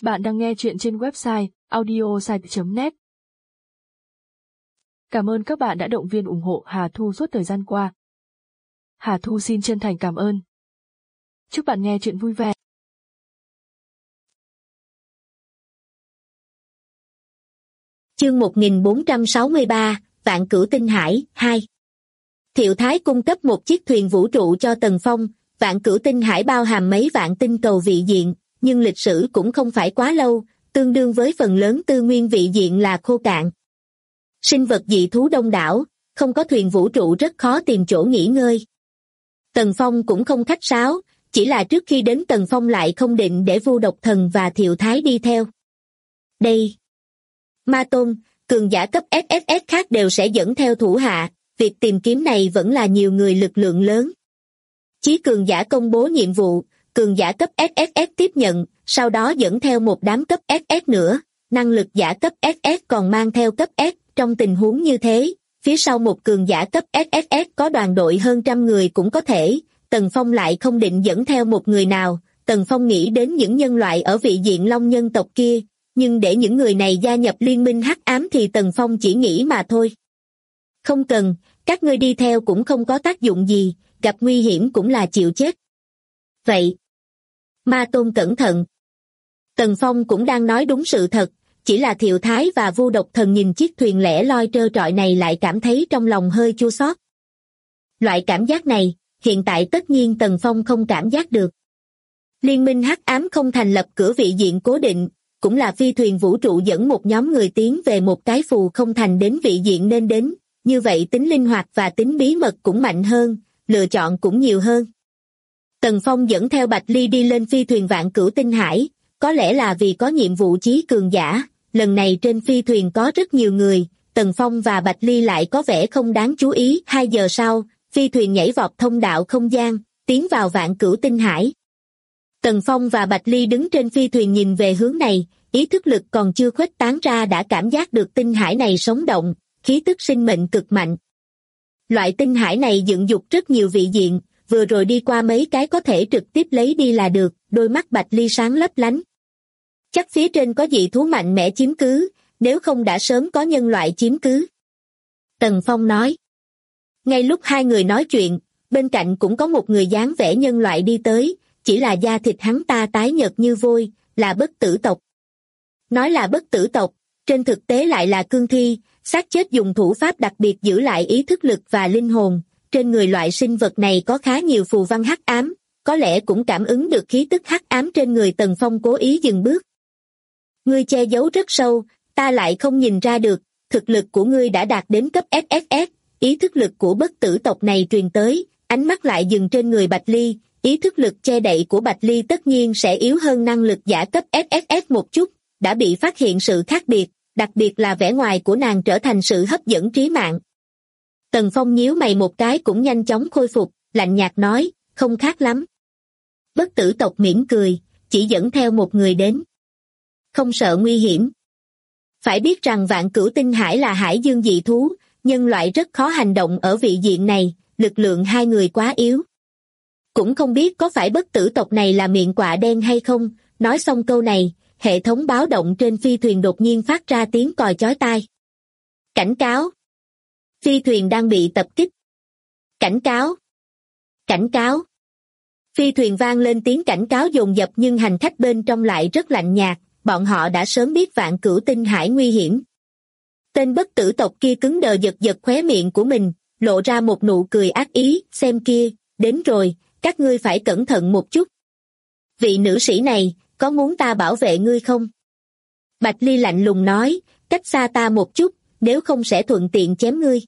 Bạn đang nghe chuyện trên website audiosite.net. Cảm ơn các bạn đã động viên ủng hộ Hà Thu suốt thời gian qua. Hà Thu xin chân thành cảm ơn. Chúc bạn nghe chuyện vui vẻ. Chương 1463, Vạn Cửu Tinh Hải 2. Thiệu Thái cung cấp một chiếc thuyền vũ trụ cho Tần Phong. Vạn Cửu Tinh Hải bao hàm mấy vạn tinh cầu vị diện, nhưng lịch sử cũng không phải quá lâu, tương đương với phần lớn tư nguyên vị diện là khô cạn. Sinh vật dị thú đông đảo, không có thuyền vũ trụ rất khó tìm chỗ nghỉ ngơi. Tần Phong cũng không khách sáo, chỉ là trước khi đến Tần Phong lại không định để Vu Độc Thần và Thiệu Thái đi theo. Đây, Ma Tôn, cường giả cấp SSS khác đều sẽ dẫn theo thủ hạ, việc tìm kiếm này vẫn là nhiều người lực lượng lớn. Chí cường giả công bố nhiệm vụ, cường giả cấp SSS tiếp nhận, sau đó dẫn theo một đám cấp SS nữa, năng lực giả cấp SS còn mang theo cấp S. Trong tình huống như thế, phía sau một cường giả cấp SSS có đoàn đội hơn trăm người cũng có thể. Tần Phong lại không định dẫn theo một người nào. Tần Phong nghĩ đến những nhân loại ở vị diện Long nhân tộc kia, nhưng để những người này gia nhập liên minh hắc ám thì Tần Phong chỉ nghĩ mà thôi. Không cần, các ngươi đi theo cũng không có tác dụng gì, gặp nguy hiểm cũng là chịu chết. Vậy, Ma Tôn cẩn thận. Tần Phong cũng đang nói đúng sự thật, chỉ là Thiệu Thái và Vu Độc Thần nhìn chiếc thuyền lẻ loi trơ trọi này lại cảm thấy trong lòng hơi chua xót. Loại cảm giác này, hiện tại tất nhiên Tần Phong không cảm giác được. Liên minh hắc ám không thành lập cửa vị diện cố định, cũng là phi thuyền vũ trụ dẫn một nhóm người tiến về một cái phù không thành đến vị diện nên đến, như vậy tính linh hoạt và tính bí mật cũng mạnh hơn, lựa chọn cũng nhiều hơn. Tần Phong dẫn theo Bạch Ly đi lên phi thuyền Vạn Cửu Tinh Hải, có lẽ là vì có nhiệm vụ chí cường giả, lần này trên phi thuyền có rất nhiều người, Tần Phong và Bạch Ly lại có vẻ không đáng chú ý. 2 giờ sau, phi thuyền nhảy vọt thông đạo không gian, tiến vào Vạn Cửu Tinh Hải. Tần Phong và Bạch Ly đứng trên phi thuyền nhìn về hướng này, ý thức lực còn chưa khuếch tán ra đã cảm giác được tinh hải này sống động, khí tức sinh mệnh cực mạnh. Loại tinh hải này dựng dục rất nhiều vị diện, vừa rồi đi qua mấy cái có thể trực tiếp lấy đi là được. Đôi mắt Bạch Ly sáng lấp lánh. Chắc phía trên có dị thú mạnh mẽ chiếm cứ, nếu không đã sớm có nhân loại chiếm cứ. Tần Phong nói. Ngay lúc hai người nói chuyện, bên cạnh cũng có một người dáng vẻ nhân loại đi tới, chỉ là da thịt hắn ta tái nhợt như vôi, là bất tử tộc. Nói là bất tử tộc, trên thực tế lại là cương thi, xác chết dùng thủ pháp đặc biệt giữ lại ý thức lực và linh hồn. Trên người loại sinh vật này có khá nhiều phù văn hắc ám, có lẽ cũng cảm ứng được khí tức hắc ám trên người. Tần Phong cố ý dừng bước. Ngươi che giấu rất sâu, ta lại không nhìn ra được, thực lực của ngươi đã đạt đến cấp SSS, ý thức lực của bất tử tộc này truyền tới, ánh mắt lại dừng trên người Bạch Ly, ý thức lực che đậy của Bạch Ly tất nhiên sẽ yếu hơn năng lực giả cấp SSS một chút, đã bị phát hiện sự khác biệt, đặc biệt là vẻ ngoài của nàng trở thành sự hấp dẫn trí mạng. Tần Phong nhíu mày một cái cũng nhanh chóng khôi phục, lạnh nhạt nói, không khác lắm. Bất tử tộc mỉm cười, chỉ dẫn theo một người đến. Không sợ nguy hiểm. Phải biết rằng Vạn Cửu Tinh Hải là hải dương dị thú, nhân loại rất khó hành động ở vị diện này, lực lượng hai người quá yếu. Cũng không biết có phải bất tử tộc này là miệng quạ đen hay không. Nói xong câu này, hệ thống báo động trên phi thuyền đột nhiên phát ra tiếng còi chói tai. Cảnh cáo! Phi thuyền đang bị tập kích. Cảnh cáo! Cảnh cáo! Phi thuyền vang lên tiếng cảnh cáo dồn dập nhưng hành khách bên trong lại rất lạnh nhạt, bọn họ đã sớm biết Vạn Cửu Tinh Hải nguy hiểm. Tên bất tử tộc kia cứng đờ giật giật khóe miệng của mình, lộ ra một nụ cười ác ý, xem kia, đến rồi, các ngươi phải cẩn thận một chút. Vị nữ sĩ này, có muốn ta bảo vệ ngươi không? Bạch Ly lạnh lùng nói, cách xa ta một chút, nếu không sẽ thuận tiện chém ngươi.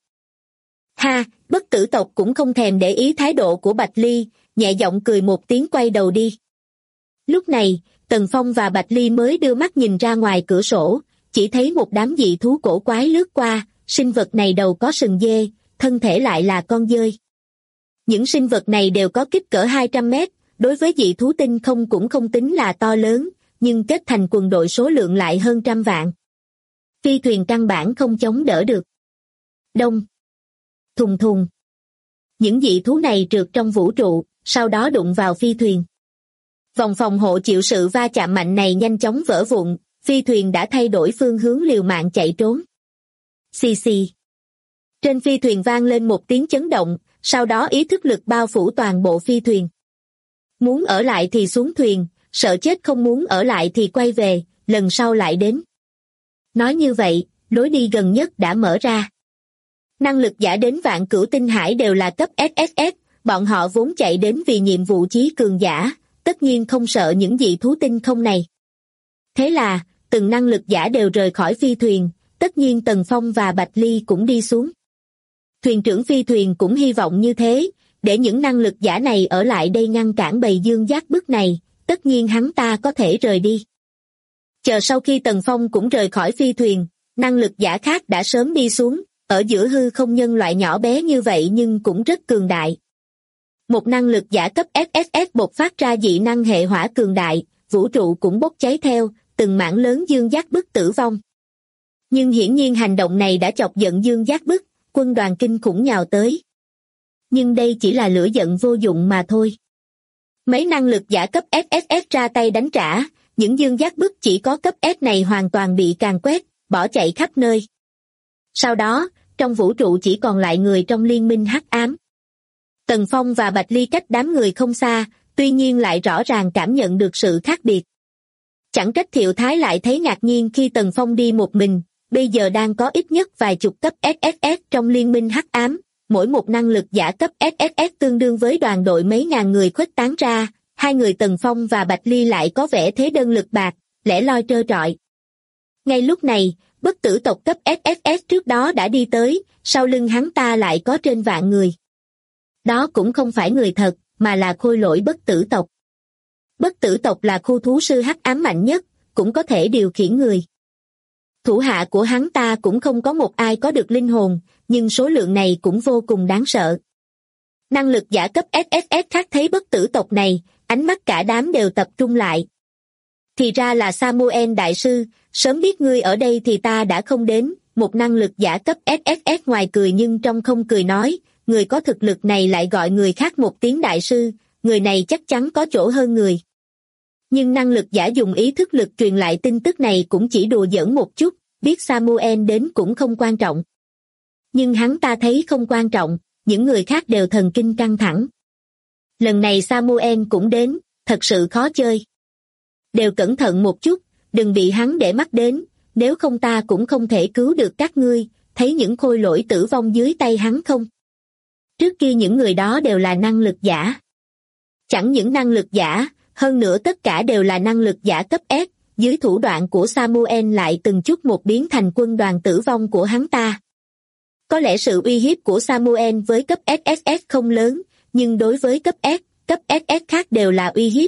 Ha, bất tử tộc cũng không thèm để ý thái độ của Bạch Ly, nhẹ giọng cười một tiếng quay đầu đi. Lúc này, Tần Phong và Bạch Ly mới đưa mắt nhìn ra ngoài cửa sổ, chỉ thấy một đám dị thú cổ quái lướt qua, sinh vật này đầu có sừng dê, thân thể lại là con dơi. Những sinh vật này đều có kích cỡ 200 mét, đối với dị thú tinh không cũng không tính là to lớn, nhưng kết thành quần đội số lượng lại hơn trăm vạn. Phi thuyền căn bản không chống đỡ được. Đông. Thùng thùng. Những dị thú này trượt trong vũ trụ, sau đó đụng vào phi thuyền. Vòng phòng hộ chịu sự va chạm mạnh này nhanh chóng vỡ vụn, phi thuyền đã thay đổi phương hướng liều mạng chạy trốn. Xì xì. Trên phi thuyền vang lên một tiếng chấn động, sau đó ý thức lực bao phủ toàn bộ phi thuyền. Muốn ở lại thì xuống thuyền, sợ chết không muốn ở lại thì quay về, lần sau lại đến. Nói như vậy, lối đi gần nhất đã mở ra. Năng lực giả đến Vạn Cửu Tinh Hải đều là cấp SSS, bọn họ vốn chạy đến vì nhiệm vụ chí cường giả, tất nhiên không sợ những dị thú tinh không này. Thế là, từng năng lực giả đều rời khỏi phi thuyền, tất nhiên Tần Phong và Bạch Ly cũng đi xuống. Thuyền trưởng phi thuyền cũng hy vọng như thế, để những năng lực giả này ở lại đây ngăn cản bầy Dương Giác Bức này, tất nhiên hắn ta có thể rời đi. Chờ sau khi Tần Phong cũng rời khỏi phi thuyền, năng lực giả khác đã sớm đi xuống, ở giữa hư không nhân loại nhỏ bé như vậy nhưng cũng rất cường đại. Một năng lực giả cấp SSS bộc phát ra dị năng hệ hỏa cường đại, vũ trụ cũng bốc cháy theo, từng mảng lớn Dương Giác Bức tử vong. Nhưng hiển nhiên hành động này đã chọc giận Dương Giác Bức, quân đoàn kinh khủng nhào tới. Nhưng đây chỉ là lửa giận vô dụng mà thôi. Mấy năng lực giả cấp SSS ra tay đánh trả, những Dương Giác Bức chỉ có cấp S này hoàn toàn bị càn quét, bỏ chạy khắp nơi. Sau đó, trong vũ trụ chỉ còn lại người trong liên minh hắc ám. Tần Phong và Bạch Ly cách đám người không xa, tuy nhiên lại rõ ràng cảm nhận được sự khác biệt. Chẳng trách Thiệu Thái lại thấy ngạc nhiên khi Tần Phong đi một mình, bây giờ đang có ít nhất vài chục cấp SSS trong liên minh hắc ám, mỗi một năng lực giả cấp SSS tương đương với đoàn đội mấy ngàn người khuếch tán ra, hai người Tần Phong và Bạch Ly lại có vẻ thế đơn lực bạc, lẻ loi trơ trọi. Ngay lúc này, bất tử tộc cấp SSS trước đó đã đi tới, sau lưng hắn ta lại có trên vạn người. Đó cũng không phải người thật, mà là khôi lỗi bất tử tộc. Bất tử tộc là khu thú sư hắc ám mạnh nhất, cũng có thể điều khiển người. Thủ hạ của hắn ta cũng không có một ai có được linh hồn, nhưng số lượng này cũng vô cùng đáng sợ. Năng lực giả cấp SSS khác thấy bất tử tộc này, ánh mắt cả đám đều tập trung lại. Thì ra là Samuel đại sư, sớm biết ngươi ở đây thì ta đã không đến, một năng lực giả cấp SSS ngoài cười nhưng trong không cười nói, người có thực lực này lại gọi người khác một tiếng đại sư, người này chắc chắn có chỗ hơn người. Nhưng năng lực giả dùng ý thức lực truyền lại tin tức này cũng chỉ đùa giỡn một chút, biết Samuel đến cũng không quan trọng. Nhưng hắn ta thấy không quan trọng, những người khác đều thần kinh căng thẳng. Lần này Samuel cũng đến, thật sự khó chơi. Đều cẩn thận một chút, đừng bị hắn để mắt đến, nếu không ta cũng không thể cứu được các ngươi, thấy những khôi lỗi tử vong dưới tay hắn không? Trước kia những người đó đều là năng lực giả. Chẳng những năng lực giả, hơn nữa tất cả đều là năng lực giả cấp S, dưới thủ đoạn của Samuel lại từng chút một biến thành quân đoàn tử vong của hắn ta. Có lẽ sự uy hiếp của Samuel với cấp SSS không lớn, nhưng đối với cấp S, cấp SS khác đều là uy hiếp.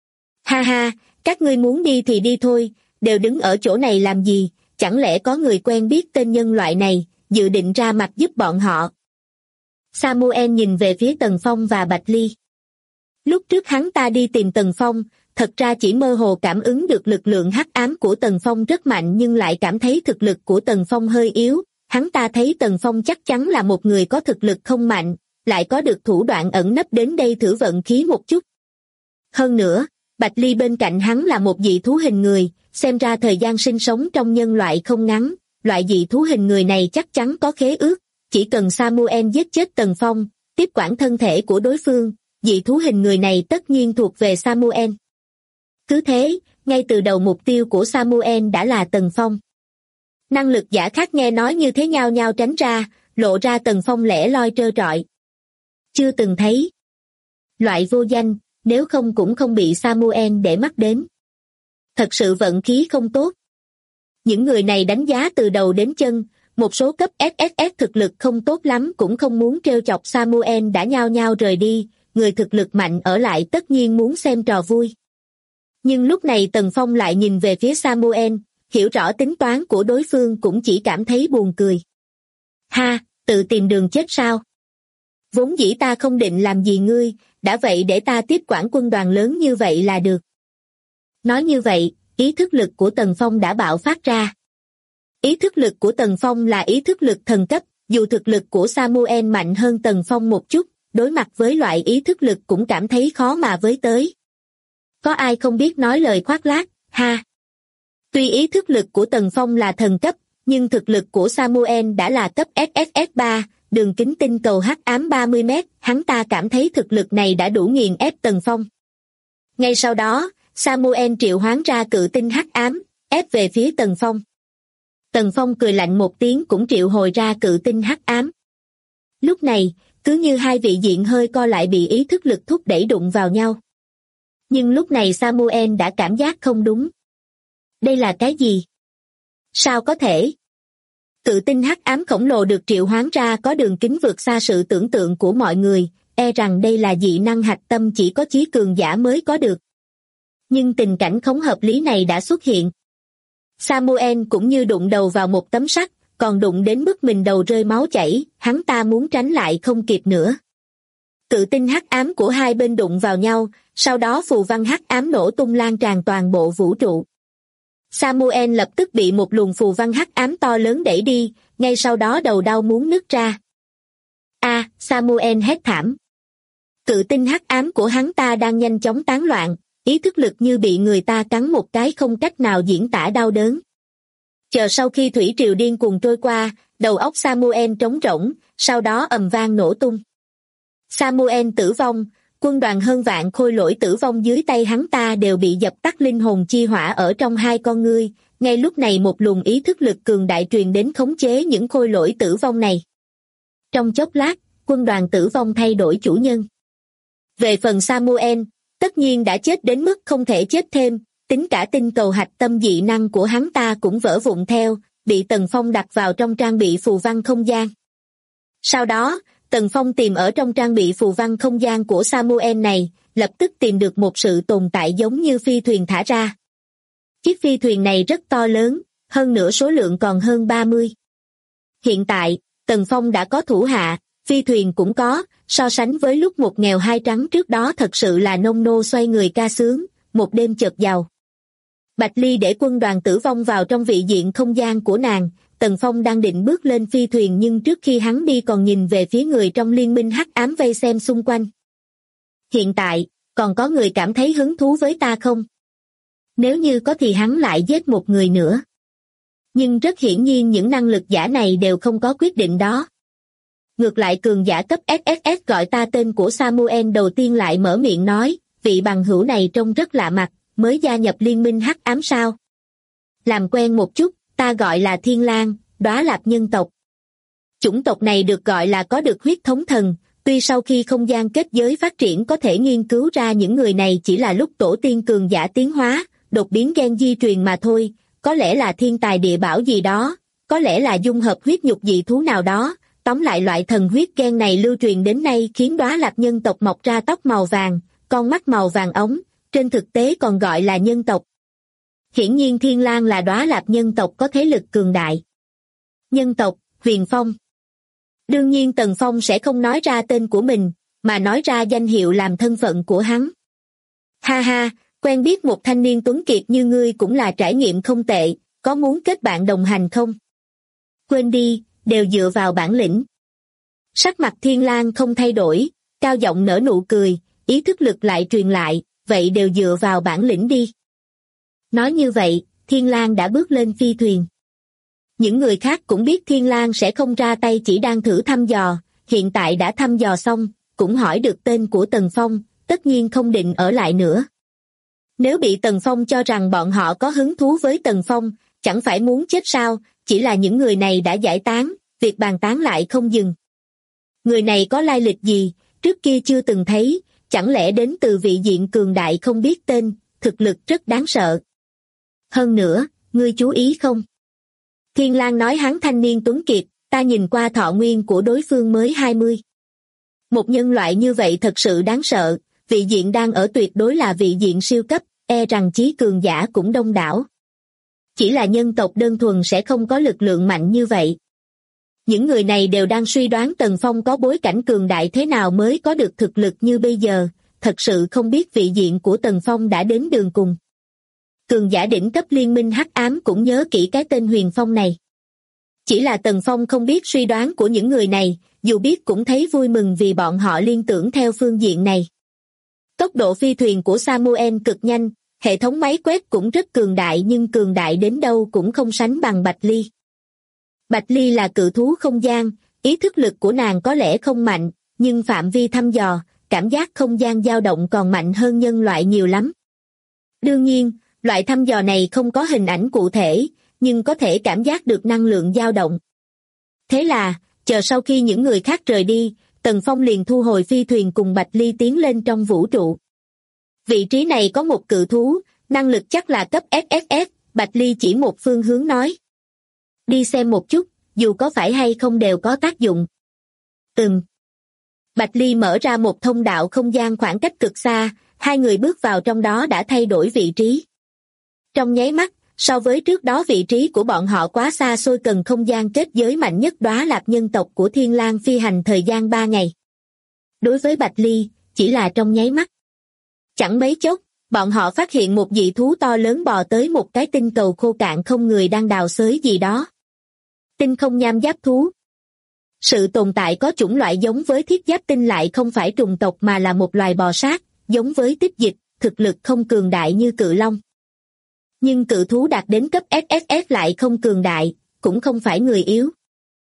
Ha ha, các ngươi muốn đi thì đi thôi, đều đứng ở chỗ này làm gì, chẳng lẽ có người quen biết tên nhân loại này, dự định ra mặt giúp bọn họ. Samuel nhìn về phía Tần Phong và Bạch Ly. Lúc trước hắn ta đi tìm Tần Phong, thật ra chỉ mơ hồ cảm ứng được lực lượng hắc ám của Tần Phong rất mạnh nhưng lại cảm thấy thực lực của Tần Phong hơi yếu, hắn ta thấy Tần Phong chắc chắn là một người có thực lực không mạnh, lại có được thủ đoạn ẩn nấp đến đây thử vận khí một chút. Hơn nữa, Bạch Ly bên cạnh hắn là một dị thú hình người, xem ra thời gian sinh sống trong nhân loại không ngắn, loại dị thú hình người này chắc chắn có khế ước, chỉ cần Samuel giết chết Tần Phong, tiếp quản thân thể của đối phương, dị thú hình người này tất nhiên thuộc về Samuel. Cứ thế, ngay từ đầu mục tiêu của Samuel đã là Tần Phong. Năng lực giả khác nghe nói như thế nhao nhao tránh ra, lộ ra Tần Phong lẻ loi trơ trọi. Chưa từng thấy. Loại vô danh, nếu không cũng không bị Samuel để mắt đến. Thật sự vận khí không tốt. Những người này đánh giá từ đầu đến chân, một số cấp SSS thực lực không tốt lắm cũng không muốn trêu chọc Samuel đã nhao nhao rời đi, người thực lực mạnh ở lại tất nhiên muốn xem trò vui. Nhưng lúc này Tần Phong lại nhìn về phía Samuel, hiểu rõ tính toán của đối phương cũng chỉ cảm thấy buồn cười. Ha, tự tìm đường chết sao? Vốn dĩ ta không định làm gì ngươi, đã vậy để ta tiếp quản quân đoàn lớn như vậy là được. Nói như vậy, ý thức lực của Tần Phong đã bạo phát ra. Ý thức lực của Tần Phong là ý thức lực thần cấp, dù thực lực của Samuel mạnh hơn Tần Phong một chút, đối mặt với loại ý thức lực cũng cảm thấy khó mà với tới. Có ai không biết nói lời khoác lác, ha. Tuy ý thức lực của Tần Phong là thần cấp, nhưng thực lực của Samuel đã là cấp SSS3, đường kính tinh cầu hắc ám 30 mét, hắn ta cảm thấy thực lực này đã đủ nghiền ép Tần Phong. Ngay sau đó, Samuel triệu hoán ra cự tinh hắc ám, ép về phía Tần Phong. Tần Phong cười lạnh một tiếng cũng triệu hồi ra cự tinh hắc ám. Lúc này, cứ như hai vị diện hơi co lại bị ý thức lực thúc đẩy đụng vào nhau. Nhưng lúc này Samuel đã cảm giác không đúng. Đây là cái gì? Sao có thể? Cự tinh hắc ám khổng lồ được triệu hoán ra có đường kính vượt xa sự tưởng tượng của mọi người, e rằng đây là dị năng hạch tâm chỉ có chí cường giả mới có được. Nhưng tình cảnh không hợp lý này đã xuất hiện. Samuel cũng như đụng đầu vào một tấm sắt, còn đụng đến mức mình đầu rơi máu chảy, hắn ta muốn tránh lại không kịp nữa. Cự tinh hắc ám của hai bên đụng vào nhau, sau đó phù văn hắc ám nổ tung lan tràn toàn bộ vũ trụ. Samuel lập tức bị một luồng phù văn hắc ám to lớn đẩy đi, ngay sau đó đầu đau muốn nứt ra. Samuel hét thảm. Cự tinh hắc ám của hắn ta đang nhanh chóng tán loạn, ý thức lực như bị người ta cắn một cái không cách nào diễn tả đau đớn. Chờ sau khi thủy triều điên cuồng trôi qua, đầu óc Samuel trống rỗng, sau đó ầm vang nổ tung. Samuel tử vong, quân đoàn hơn vạn khôi lỗi tử vong dưới tay hắn ta đều bị dập tắt linh hồn chi hỏa ở trong hai con ngươi, ngay lúc này một luồng ý thức lực cường đại truyền đến khống chế những khôi lỗi tử vong này. Trong chốc lát, quân đoàn tử vong thay đổi chủ nhân. Về phần Samuel, tất nhiên đã chết đến mức không thể chết thêm, tính cả tinh cầu hạch tâm dị năng của hắn ta cũng vỡ vụn theo, bị Tần Phong đặt vào trong trang bị phù văn không gian. Sau đó, Tần Phong tìm ở trong trang bị phù văn không gian của Samuel này, lập tức tìm được một sự tồn tại giống như phi thuyền thả ra. Chiếc phi thuyền này rất to lớn, hơn nữa số lượng còn hơn 30. Hiện tại, Tần Phong đã có thủ hạ, phi thuyền cũng có, so sánh với lúc một nghèo hai trắng trước đó thật sự là nông nô xoay người ca sướng, một đêm chợt giàu. Bạch Ly để quân đoàn tử vong vào trong vị diện không gian của nàng, Tần Phong đang định bước lên phi thuyền nhưng trước khi hắn đi còn nhìn về phía người trong liên minh hắc ám vây xem xung quanh. Hiện tại, còn có người cảm thấy hứng thú với ta không? Nếu như có thì hắn lại giết một người nữa. Nhưng rất hiển nhiên những năng lực giả này đều không có quyết định đó. Ngược lại cường giả cấp SSS gọi ta tên của Samuel đầu tiên lại mở miệng nói, vị bằng hữu này trông rất lạ mặt, mới gia nhập liên minh hắc ám sao? Làm quen một chút, ta gọi là Thiên Lang, Đóa Lạp nhân tộc. Chủng tộc này được gọi là có được huyết thống thần, tuy sau khi không gian kết giới phát triển có thể nghiên cứu ra những người này chỉ là lúc tổ tiên cường giả tiến hóa, đột biến gen di truyền mà thôi, có lẽ là thiên tài địa bảo gì đó, có lẽ là dung hợp huyết nhục dị thú nào đó, tóm lại loại thần huyết gen này lưu truyền đến nay khiến Đóa Lạp nhân tộc mọc ra tóc màu vàng, con mắt màu vàng ống, trên thực tế còn gọi là nhân tộc. Hiển nhiên Thiên Lang là Đóa Lạp nhân tộc có thế lực cường đại. Nhân tộc, Huyền Phong. Đương nhiên Tần Phong sẽ không nói ra tên của mình, mà nói ra danh hiệu làm thân phận của hắn. Ha ha, quen biết một thanh niên tuấn kiệt như ngươi cũng là trải nghiệm không tệ, có muốn kết bạn đồng hành không? Quên đi, đều dựa vào bản lĩnh. Sắc mặt Thiên Lang không thay đổi, cao giọng nở nụ cười, ý thức lực lại truyền lại, vậy đều dựa vào bản lĩnh đi. Nói như vậy, Thiên Lang đã bước lên phi thuyền. Những người khác cũng biết Thiên Lang sẽ không ra tay chỉ đang thử thăm dò, hiện tại đã thăm dò xong, cũng hỏi được tên của Tần Phong, tất nhiên không định ở lại nữa. Nếu bị Tần Phong cho rằng bọn họ có hứng thú với Tần Phong, chẳng phải muốn chết sao, chỉ là những người này đã giải tán, việc bàn tán lại không dừng. Người này có lai lịch gì, trước kia chưa từng thấy, chẳng lẽ đến từ vị diện cường đại không biết tên, thực lực rất đáng sợ. Hơn nữa, ngươi chú ý không? Thiên Lang nói hắn thanh niên tuấn kiệt, ta nhìn qua thọ nguyên của đối phương mới 20. Một nhân loại như vậy thật sự đáng sợ, vị diện đang ở tuyệt đối là vị diện siêu cấp, e rằng chí cường giả cũng đông đảo. Chỉ là nhân tộc đơn thuần sẽ không có lực lượng mạnh như vậy. Những người này đều đang suy đoán Tần Phong có bối cảnh cường đại thế nào mới có được thực lực như bây giờ, thật sự không biết vị diện của Tần Phong đã đến đường cùng. Cường giả đỉnh cấp liên minh hắc ám cũng nhớ kỹ cái tên Huyền Phong này. Chỉ là Tần Phong không biết suy đoán của những người này, dù biết cũng thấy vui mừng vì bọn họ liên tưởng theo phương diện này. Tốc độ phi thuyền của Samuel cực nhanh, hệ thống máy quét cũng rất cường đại nhưng cường đại đến đâu cũng không sánh bằng Bạch Ly. Bạch Ly là cự thú không gian, ý thức lực của nàng có lẽ không mạnh, nhưng phạm vi thăm dò, cảm giác không gian dao động còn mạnh hơn nhân loại nhiều lắm. Đương nhiên, loại thăm dò này không có hình ảnh cụ thể, nhưng có thể cảm giác được năng lượng dao động. Thế là, chờ sau khi những người khác rời đi, Tần Phong liền thu hồi phi thuyền cùng Bạch Ly tiến lên trong vũ trụ. Vị trí này có một cự thú, năng lực chắc là cấp SSS, Bạch Ly chỉ một phương hướng nói. Đi xem một chút, dù có phải hay không đều có tác dụng. Bạch Ly mở ra một thông đạo không gian khoảng cách cực xa, hai người bước vào trong đó đã thay đổi vị trí. Trong nháy mắt, so với trước đó vị trí của bọn họ quá xa xôi, cần không gian kết giới mạnh nhất đóa lạp nhân tộc của Thiên Lang phi hành thời gian 3 ngày. Đối với Bạch Ly, chỉ là trong nháy mắt. Chẳng mấy chốc, bọn họ phát hiện một dị thú to lớn bò tới một cái tinh cầu khô cạn không người đang đào xới gì đó. Tinh không nham giáp thú. Sự tồn tại có chủng loại giống với thiết giáp tinh lại không phải trùng tộc mà là một loài bò sát, giống với tích dịch, thực lực không cường đại như cự long. Nhưng cự thú đạt đến cấp SSS lại không cường đại, cũng không phải người yếu.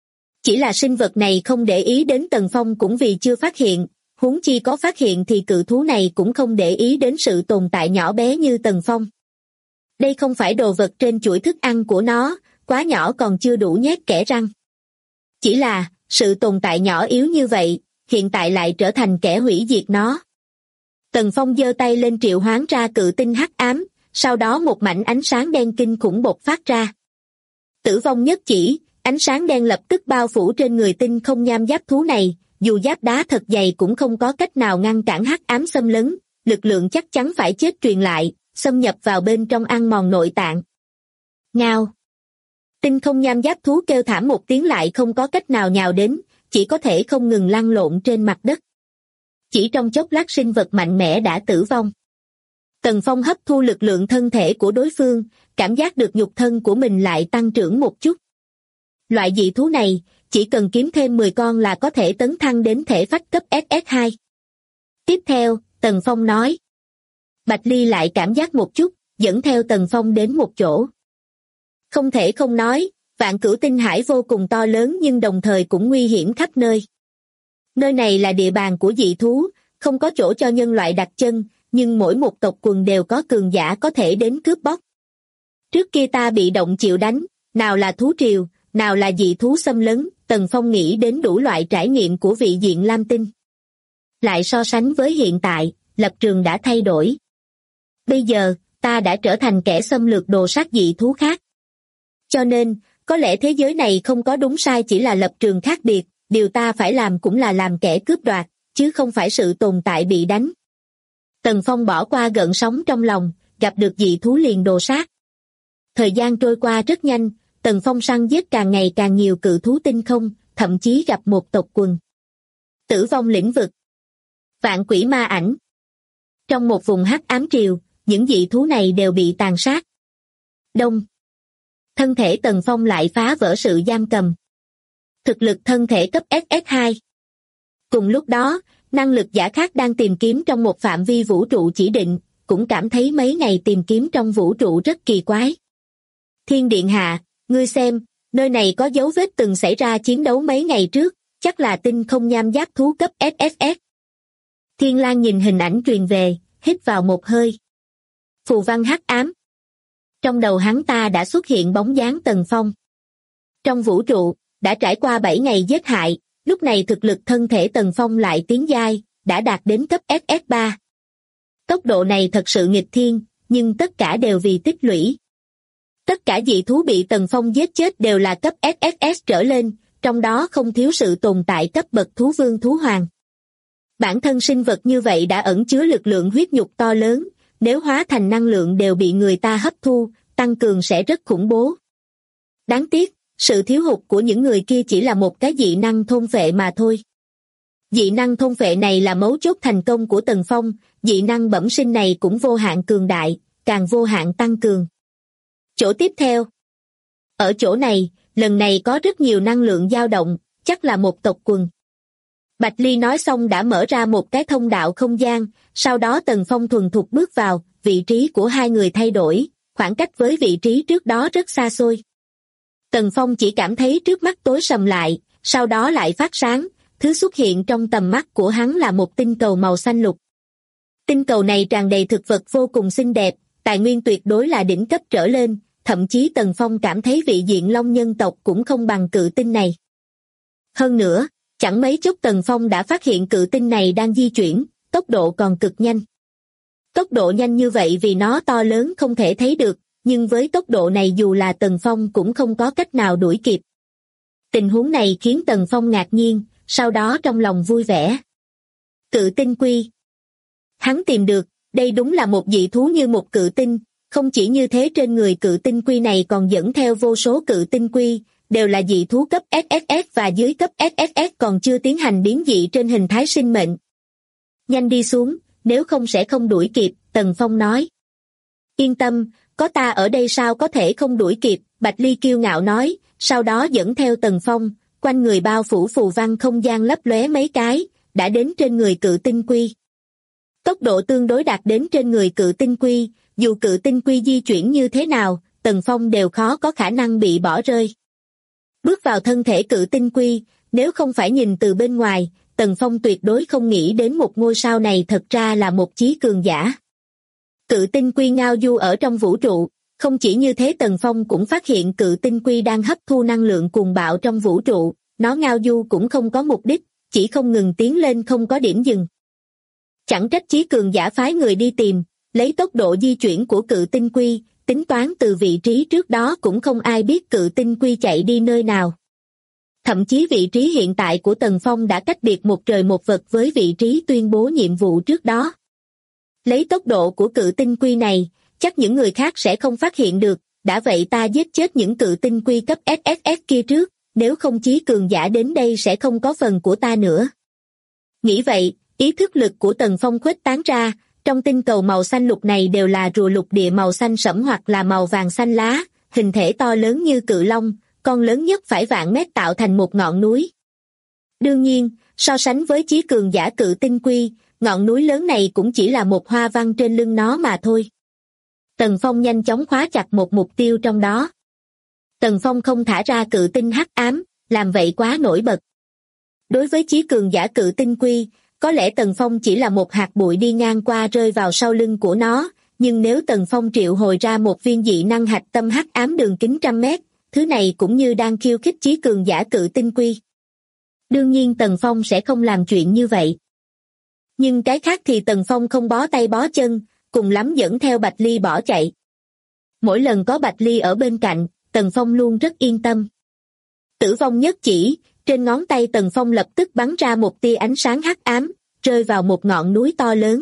Chỉ là sinh vật này không để ý đến Tần Phong cũng vì chưa phát hiện, huống chi có phát hiện thì cự thú này cũng không để ý đến sự tồn tại nhỏ bé như Tần Phong. Đây không phải đồ vật trên chuỗi thức ăn của nó, quá nhỏ còn chưa đủ nhét kẽ răng. Chỉ là, sự tồn tại nhỏ yếu như vậy, hiện tại lại trở thành kẻ hủy diệt nó. Tần Phong giơ tay lên triệu hoán ra cự tinh hắc ám, sau đó một mảnh ánh sáng đen kinh khủng bộc phát ra. Tử vong nhất chỉ, ánh sáng đen lập tức bao phủ trên người tinh không nham giáp thú này, dù giáp đá thật dày cũng không có cách nào ngăn cản hắc ám xâm lấn, lực lượng chắc chắn phải chết truyền lại, xâm nhập vào bên trong ăn mòn nội tạng. Ngao. Tinh không nham giáp thú kêu thảm một tiếng lại không có cách nào nhào đến, chỉ có thể không ngừng lăn lộn trên mặt đất. Chỉ trong chốc lát sinh vật mạnh mẽ đã tử vong. Tần Phong hấp thu lực lượng thân thể của đối phương, cảm giác được nhục thân của mình lại tăng trưởng một chút. Loại dị thú này, chỉ cần kiếm thêm 10 con là có thể tấn thăng đến thể phách cấp SS2. Tiếp theo, Tần Phong nói. Bạch Ly lại cảm giác một chút, dẫn theo Tần Phong đến một chỗ. Không thể không nói, Vạn Cửu Tinh Hải vô cùng to lớn nhưng đồng thời cũng nguy hiểm khắp nơi. Nơi này là địa bàn của dị thú, không có chỗ cho nhân loại đặt chân, nhưng mỗi một tộc quần đều có cường giả có thể đến cướp bóc. Trước kia ta bị động chịu đánh, nào là thú triều, nào là dị thú xâm lấn, Tần Phong nghĩ đến đủ loại trải nghiệm của vị diện Lam Tinh. Lại so sánh với hiện tại, lập trường đã thay đổi. Bây giờ, ta đã trở thành kẻ xâm lược đồ sát dị thú khác. Cho nên, có lẽ thế giới này không có đúng sai, chỉ là lập trường khác biệt, điều ta phải làm cũng là làm kẻ cướp đoạt, chứ không phải sự tồn tại bị đánh. Tần Phong bỏ qua gợn sóng trong lòng, gặp được dị thú liền đồ sát. Thời gian trôi qua rất nhanh, Tần Phong săn giết càng ngày càng nhiều cự thú tinh không, thậm chí gặp một tộc quần. Tử vong lĩnh vực. Vạn quỷ ma ảnh. Trong một vùng hắc ám triều, những dị thú này đều bị tàn sát. Đông. Thân thể Tần Phong lại phá vỡ sự giam cầm. Thực lực thân thể cấp SS2. Cùng lúc đó, năng lực giả khác đang tìm kiếm trong một phạm vi vũ trụ chỉ định, cũng cảm thấy mấy ngày tìm kiếm trong vũ trụ rất kỳ quái. Thiên Điện Hạ, ngươi xem, nơi này có dấu vết từng xảy ra chiến đấu mấy ngày trước, chắc là tinh không nham giáp thú cấp SSS. Thiên Lang nhìn hình ảnh truyền về, hít vào một hơi. Phù văn hắc ám. Trong đầu hắn ta đã xuất hiện bóng dáng Tần Phong. Trong vũ trụ, đã trải qua 7 ngày giết hại, lúc này thực lực thân thể Tần Phong lại tiến giai, đã đạt đến cấp SS3. Tốc độ này thật sự nghịch thiên, nhưng tất cả đều vì tích lũy. Tất cả dị thú bị Tần Phong giết chết đều là cấp SSS trở lên, trong đó không thiếu sự tồn tại cấp bậc thú vương thú hoàng. Bản thân sinh vật như vậy đã ẩn chứa lực lượng huyết nhục to lớn, nếu hóa thành năng lượng đều bị người ta hấp thu, tăng cường sẽ rất khủng bố. Đáng tiếc, sự thiếu hụt của những người kia chỉ là một cái dị năng thôn phệ mà thôi. Dị năng thôn phệ này là mấu chốt thành công của Tần Phong, dị năng bẩm sinh này cũng vô hạn cường đại, càng vô hạn tăng cường. Chỗ tiếp theo. Ở chỗ này, lần này có rất nhiều năng lượng dao động, chắc là một tộc quần. Bạch Ly nói xong đã mở ra một cái thông đạo không gian, sau đó Tần Phong thuần thục bước vào, vị trí của hai người thay đổi, khoảng cách với vị trí trước đó rất xa xôi. Tần Phong chỉ cảm thấy trước mắt tối sầm lại, sau đó lại phát sáng, thứ xuất hiện trong tầm mắt của hắn là một tinh cầu màu xanh lục. Tinh cầu này tràn đầy thực vật vô cùng xinh đẹp, tài nguyên tuyệt đối là đỉnh cấp trở lên, thậm chí Tần Phong cảm thấy vị diện Long nhân tộc cũng không bằng cự tinh này. Hơn nữa, chẳng mấy chốc Tần Phong đã phát hiện cự tinh này đang di chuyển, tốc độ còn cực nhanh. Tốc độ nhanh như vậy vì nó to lớn không thể thấy được, nhưng với tốc độ này dù là Tần Phong cũng không có cách nào đuổi kịp. Tình huống này khiến Tần Phong ngạc nhiên, sau đó trong lòng vui vẻ. Cự tinh quy. Hắn tìm được, đây đúng là một dị thú như một cự tinh, không chỉ như thế trên người cự tinh quy này còn dẫn theo vô số cự tinh quy, đều là dị thú cấp SSS và dưới cấp SSS còn chưa tiến hành biến dị trên hình thái sinh mệnh. Nhanh đi xuống, nếu không sẽ không đuổi kịp, Tần Phong nói. Yên tâm, có ta ở đây sao có thể không đuổi kịp, Bạch Ly kiêu ngạo nói, sau đó dẫn theo Tần Phong, quanh người bao phủ phù văn không gian lấp lóe mấy cái, đã đến trên người cự tinh quy. Tốc độ tương đối đạt đến trên người cự tinh quy, dù cự tinh quy di chuyển như thế nào, Tần Phong đều khó có khả năng bị bỏ rơi. Bước vào thân thể cự tinh quy, nếu không phải nhìn từ bên ngoài, Tần Phong tuyệt đối không nghĩ đến một ngôi sao này thật ra là một chí cường giả. Cự tinh quy ngao du ở trong vũ trụ, không chỉ như thế Tần Phong cũng phát hiện cự tinh quy đang hấp thu năng lượng cuồng bạo trong vũ trụ, nó ngao du cũng không có mục đích, chỉ không ngừng tiến lên không có điểm dừng. Chẳng trách chí cường giả phái người đi tìm, lấy tốc độ di chuyển của cự tinh quy, tính toán từ vị trí trước đó cũng không ai biết cự tinh quy chạy đi nơi nào. Thậm chí vị trí hiện tại của Tần Phong đã cách biệt một trời một vực với vị trí tuyên bố nhiệm vụ trước đó. Lấy tốc độ của cự tinh quy này, chắc những người khác sẽ không phát hiện được, đã vậy ta giết chết những cự tinh quy cấp SSS kia trước, nếu không chí cường giả đến đây sẽ không có phần của ta nữa. Nghĩ vậy, ý thức lực của Tần Phong khuếch tán ra, trong tinh cầu màu xanh lục này đều là rùa lục địa màu xanh sẫm hoặc là màu vàng xanh lá, hình thể to lớn như cự long, con lớn nhất phải vạn mét tạo thành một ngọn núi. Đương nhiên, so sánh với chí cường giả cự tinh quy, ngọn núi lớn này cũng chỉ là một hoa văn trên lưng nó mà thôi. Tần Phong nhanh chóng khóa chặt một mục tiêu trong đó. Tần Phong không thả ra cự tinh hắc ám, làm vậy quá nổi bật. Đối với chí cường giả cự tinh quy, có lẽ Tần Phong chỉ là một hạt bụi đi ngang qua rơi vào sau lưng của nó, nhưng nếu Tần Phong triệu hồi ra một viên dị năng hạch tâm hắc ám đường kính 100 mét, thứ này cũng như đang khiêu khích chí cường giả cự tinh quy. Đương nhiên Tần Phong sẽ không làm chuyện như vậy. Nhưng cái khác thì Tần Phong không bó tay bó chân, cùng lắm dẫn theo Bạch Ly bỏ chạy. Mỗi lần có Bạch Ly ở bên cạnh, Tần Phong luôn rất yên tâm. Tử vong nhất chỉ, trên ngón tay Tần Phong lập tức bắn ra một tia ánh sáng hắc ám, rơi vào một ngọn núi to lớn.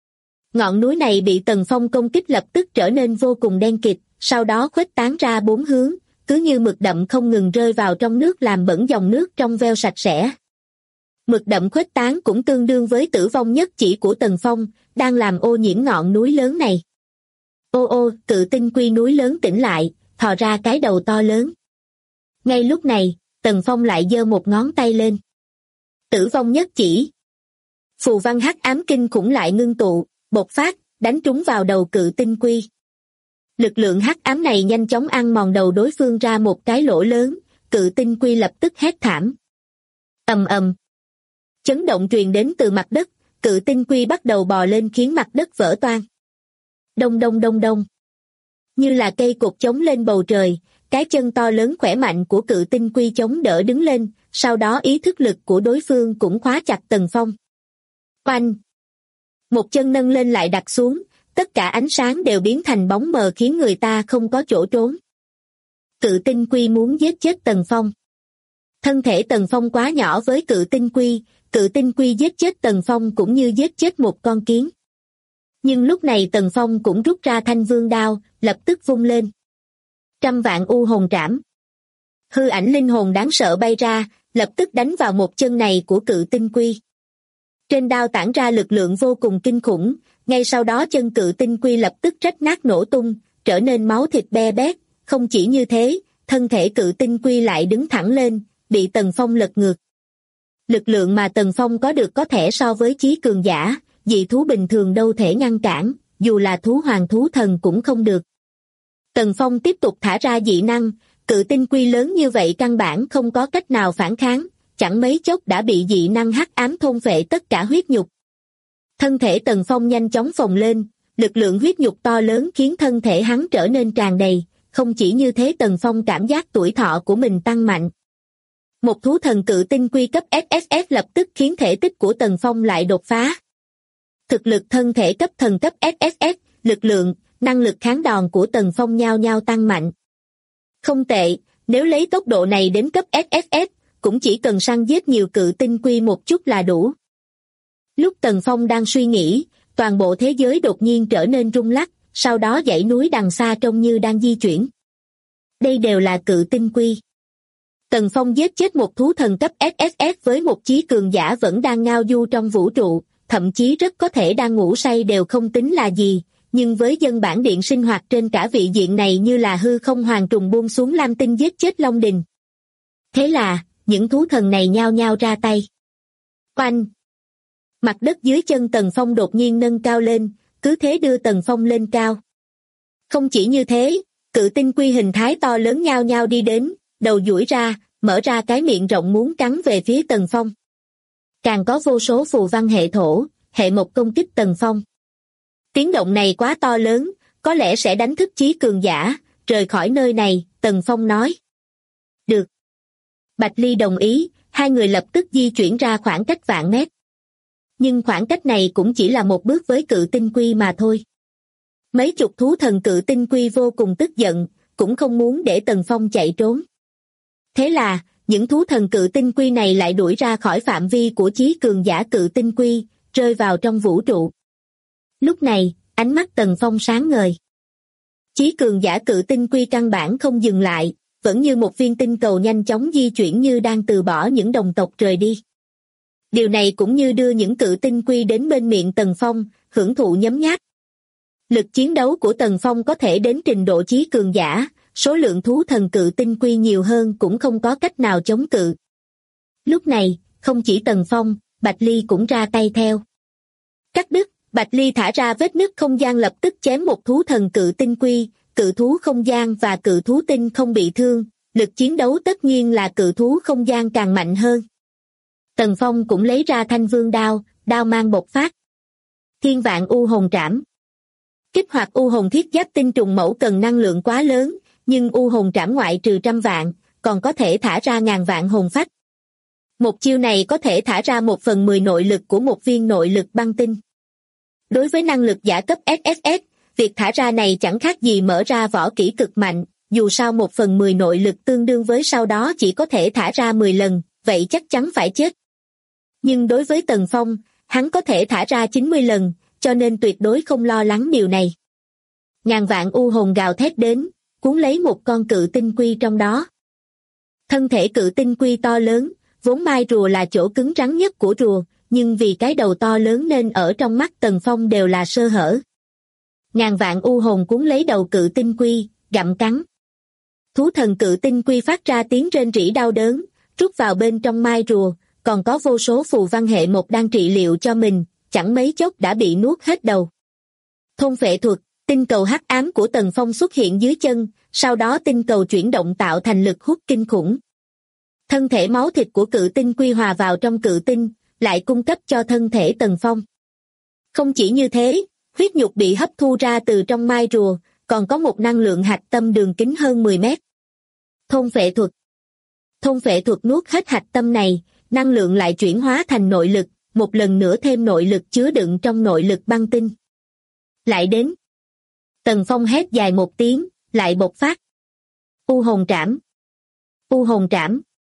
Ngọn núi này bị Tần Phong công kích lập tức trở nên vô cùng đen kịt, sau đó khuếch tán ra bốn hướng, cứ như mực đậm không ngừng rơi vào trong nước làm bẩn dòng nước trong veo sạch sẽ. Mực đậm khuếch tán cũng tương đương với tử vong nhất chỉ của Tần Phong, đang làm ô nhiễm ngọn núi lớn này. Ô ô, cự tinh quy núi lớn tỉnh lại, thò ra cái đầu to lớn. Ngay lúc này, Tần Phong lại giơ một ngón tay lên. Tử vong nhất chỉ. Phù văn hắc ám kinh khủng lại ngưng tụ, bộc phát, đánh trúng vào đầu cự tinh quy. Lực lượng hắc ám này nhanh chóng ăn mòn đầu đối phương ra một cái lỗ lớn, cự tinh quy lập tức hét thảm. Ầm ầm. Chấn động truyền đến từ mặt đất, cự tinh quy bắt đầu bò lên khiến mặt đất vỡ toang. Đông đông đông đông. Như là cây cột chống lên bầu trời, cái chân to lớn khỏe mạnh của cự tinh quy chống đỡ đứng lên, sau đó ý thức lực của đối phương cũng khóa chặt Tần Phong. Oanh! Một chân nâng lên lại đặt xuống, tất cả ánh sáng đều biến thành bóng mờ khiến người ta không có chỗ trốn. Cự tinh quy muốn giết chết Tần Phong. Thân thể Tần Phong quá nhỏ với cự tinh quy giết chết Tần Phong cũng như giết chết một con kiến. Nhưng lúc này Tần Phong cũng rút ra thanh vương đao, lập tức vung lên. 100 vạn u hồn trảm. Hư ảnh linh hồn đáng sợ bay ra, lập tức đánh vào một chân này của cự tinh quy. Trên đao tản ra lực lượng vô cùng kinh khủng, ngay sau đó chân cự tinh quy lập tức rách nát nổ tung, trở nên máu thịt be bét, không chỉ như thế, thân thể cự tinh quy lại đứng thẳng lên, bị Tần Phong lật ngược. Lực lượng mà Tần Phong có được có thể so với chí cường giả, dị thú bình thường đâu thể ngăn cản, dù là thú hoàng thú thần cũng không được. Tần Phong tiếp tục thả ra dị năng, cự tinh quy lớn như vậy căn bản không có cách nào phản kháng, chẳng mấy chốc đã bị dị năng hắc ám thôn phệ tất cả huyết nhục. Thân thể Tần Phong nhanh chóng phồng lên, lực lượng huyết nhục to lớn khiến thân thể hắn trở nên tràn đầy, không chỉ như thế Tần Phong cảm giác tuổi thọ của mình tăng mạnh. Một thú thần cự tinh quy cấp SSS lập tức khiến thể tích của Tần Phong lại đột phá. Thực lực thân thể cấp thần cấp SSS, lực lượng, năng lực kháng đòn của Tần Phong nhao nhao tăng mạnh. Không tệ, nếu lấy tốc độ này đến cấp SSS, cũng chỉ cần săn giết nhiều cự tinh quy một chút là đủ. Lúc Tần Phong đang suy nghĩ, toàn bộ thế giới đột nhiên trở nên rung lắc, sau đó dãy núi đằng xa trông như đang di chuyển. Đây đều là cự tinh quy. Tần Phong giết chết một thú thần cấp SSS với một chí cường giả vẫn đang ngao du trong vũ trụ, thậm chí rất có thể đang ngủ say đều không tính là gì, nhưng với dân bản điện sinh hoạt trên cả vị diện này như là hư không hoàng trùng buông xuống lam tinh giết chết Long Đình. Thế là, những thú thần này nhao nhao ra tay. Oanh! Mặt đất dưới chân Tần Phong đột nhiên nâng cao lên, cứ thế đưa Tần Phong lên cao. Không chỉ như thế, cự tinh quy hình thái to lớn nhao nhao đi đến, đầu duỗi ra, mở ra cái miệng rộng muốn cắn về phía Tần Phong. Càng có vô số phù văn hệ thổ, hệ mộc công kích Tần Phong. Tiếng động này quá to lớn, có lẽ sẽ đánh thức chí cường giả, rời khỏi nơi này, Tần Phong nói. Được. Bạch Ly đồng ý, hai người lập tức di chuyển ra khoảng cách vạn mét. Nhưng khoảng cách này cũng chỉ là một bước với cự tinh quy mà thôi. Mấy chục thú thần cự tinh quy vô cùng tức giận, cũng không muốn để Tần Phong chạy trốn. Thế là, những thú thần cự tinh quy này lại đuổi ra khỏi phạm vi của chí cường giả cự tinh quy, rơi vào trong vũ trụ. Lúc này, ánh mắt Tần Phong sáng ngời. Chí cường giả cự tinh quy căn bản không dừng lại, vẫn như một viên tinh cầu nhanh chóng di chuyển như đang từ bỏ những đồng tộc rời đi. Điều này cũng như đưa những cự tinh quy đến bên miệng Tần Phong, hưởng thụ nhấm nháp. Lực chiến đấu của Tần Phong có thể đến trình độ chí cường giả, số lượng thú thần cự tinh quy nhiều hơn cũng không có cách nào chống cự. Lúc này, không chỉ Tần Phong, Bạch Ly cũng ra tay theo. Cắt đứt, Bạch Ly thả ra vết nứt không gian lập tức chém một thú thần cự tinh quy, cự thú không gian và cự thú tinh không bị thương, lực chiến đấu tất nhiên là cự thú không gian càng mạnh hơn. Tần Phong cũng lấy ra thanh vương đao, đao mang bộc phát. Thiên vạn u hồn trảm. Kích hoạt u hồn thiết giáp tinh trùng mẫu cần năng lượng quá lớn, nhưng u hồn trảm ngoại trừ trăm vạn, còn có thể thả ra ngàn vạn hồn phách. Một chiêu này có thể thả ra 1/10 nội lực của một viên nội lực băng tinh. Đối với năng lực giả cấp SSS, việc thả ra này chẳng khác gì mở ra võ kỹ cực mạnh, dù sao 1/10 nội lực tương đương với sau đó chỉ có thể thả ra 10 lần, vậy chắc chắn phải chết. Nhưng đối với Tần Phong, hắn có thể thả ra 90 lần, cho nên tuyệt đối không lo lắng điều này. Ngàn vạn u hồn gào thét đến, cuốn lấy một con cự tinh quy trong đó. Thân thể cự tinh quy to lớn, vốn mai rùa là chỗ cứng rắn nhất của rùa, nhưng vì cái đầu to lớn nên ở trong mắt Tần Phong đều là sơ hở. Ngàn vạn u hồn cuốn lấy đầu cự tinh quy, gặm cắn. Thú thần cự tinh quy phát ra tiếng rên rỉ đau đớn, rút vào bên trong mai rùa, còn có vô số phù văn hệ một đang trị liệu cho mình, chẳng mấy chốc đã bị nuốt hết đầu. Thôn phệ thuật, tinh cầu hắc ám của Tần Phong xuất hiện dưới chân, sau đó tinh cầu chuyển động tạo thành lực hút kinh khủng. Thân thể máu thịt của cự tinh quy hòa vào trong cự tinh, lại cung cấp cho thân thể Tần Phong. Không chỉ như thế, huyết nhục bị hấp thu ra từ trong mai rùa, còn có một năng lượng hạch tâm đường kính hơn 10 mét. Thôn phệ thuật. Thôn phệ thuật nuốt hết hạch tâm này, năng lượng lại chuyển hóa thành nội lực, một lần nữa thêm nội lực chứa đựng trong nội lực băng tinh. Lại đến. Tần Phong hét dài một tiếng, lại bộc phát. U hồn trảm. U hồn trảm.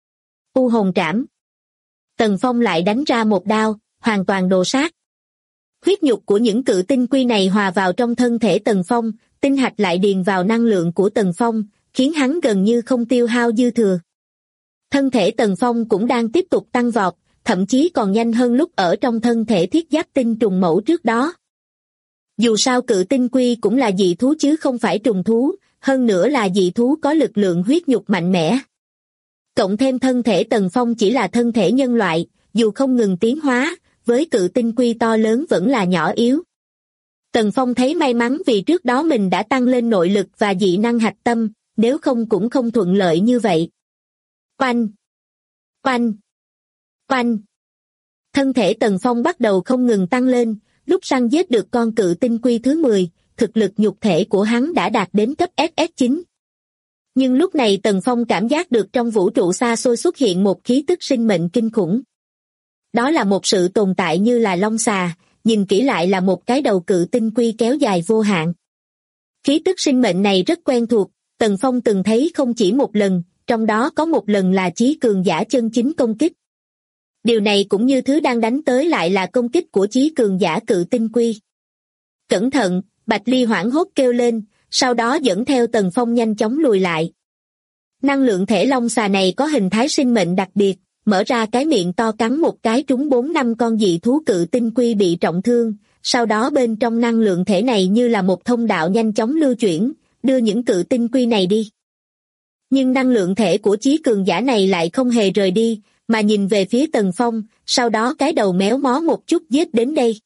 U hồn trảm. Tần Phong lại đánh ra một đao, hoàn toàn đồ sát. Huyết nhục của những cự tinh quy này hòa vào trong thân thể Tần Phong, tinh hạch lại điền vào năng lượng của Tần Phong, khiến hắn gần như không tiêu hao dư thừa. Thân thể Tần Phong cũng đang tiếp tục tăng vọt, thậm chí còn nhanh hơn lúc ở trong thân thể thiết giáp tinh trùng mẫu trước đó. Dù sao cự tinh quy cũng là dị thú chứ không phải trùng thú, hơn nữa là dị thú có lực lượng huyết nhục mạnh mẽ. Cộng thêm thân thể Tần Phong chỉ là thân thể nhân loại, dù không ngừng tiến hóa, với cự tinh quy to lớn vẫn là nhỏ yếu. Tần Phong thấy may mắn vì trước đó mình đã tăng lên nội lực và dị năng hạch tâm, nếu không cũng không thuận lợi như vậy. Oanh! Oanh! Oanh! Thân thể Tần Phong bắt đầu không ngừng tăng lên, lúc săn giết được con cự tinh quy thứ 10, thực lực nhục thể của hắn đã đạt đến cấp SS9. Nhưng lúc này Tần Phong cảm giác được trong vũ trụ xa xôi xuất hiện một khí tức sinh mệnh kinh khủng. Đó là một sự tồn tại như là long xà, nhìn kỹ lại là một cái đầu cự tinh quy kéo dài vô hạn. Khí tức sinh mệnh này rất quen thuộc, Tần Phong từng thấy không chỉ một lần, trong đó có một lần là chí cường giả chân chính công kích. Điều này cũng như thứ đang đánh tới lại là công kích của chí cường giả cự tinh quy. Cẩn thận, Bạch Ly hoảng hốt kêu lên, sau đó dẫn theo Tần Phong nhanh chóng lùi lại. Năng lượng thể long xà này có hình thái sinh mệnh đặc biệt, mở ra cái miệng to cắn một cái trúng 4-5 con dị thú cự tinh quy bị trọng thương, sau đó bên trong năng lượng thể này như là một thông đạo nhanh chóng lưu chuyển, đưa những cự tinh quy này đi. Nhưng năng lượng thể của chí cường giả này lại không hề rời đi, mà nhìn về phía Tần Phong, sau đó cái đầu méo mó một chút giết đến đây.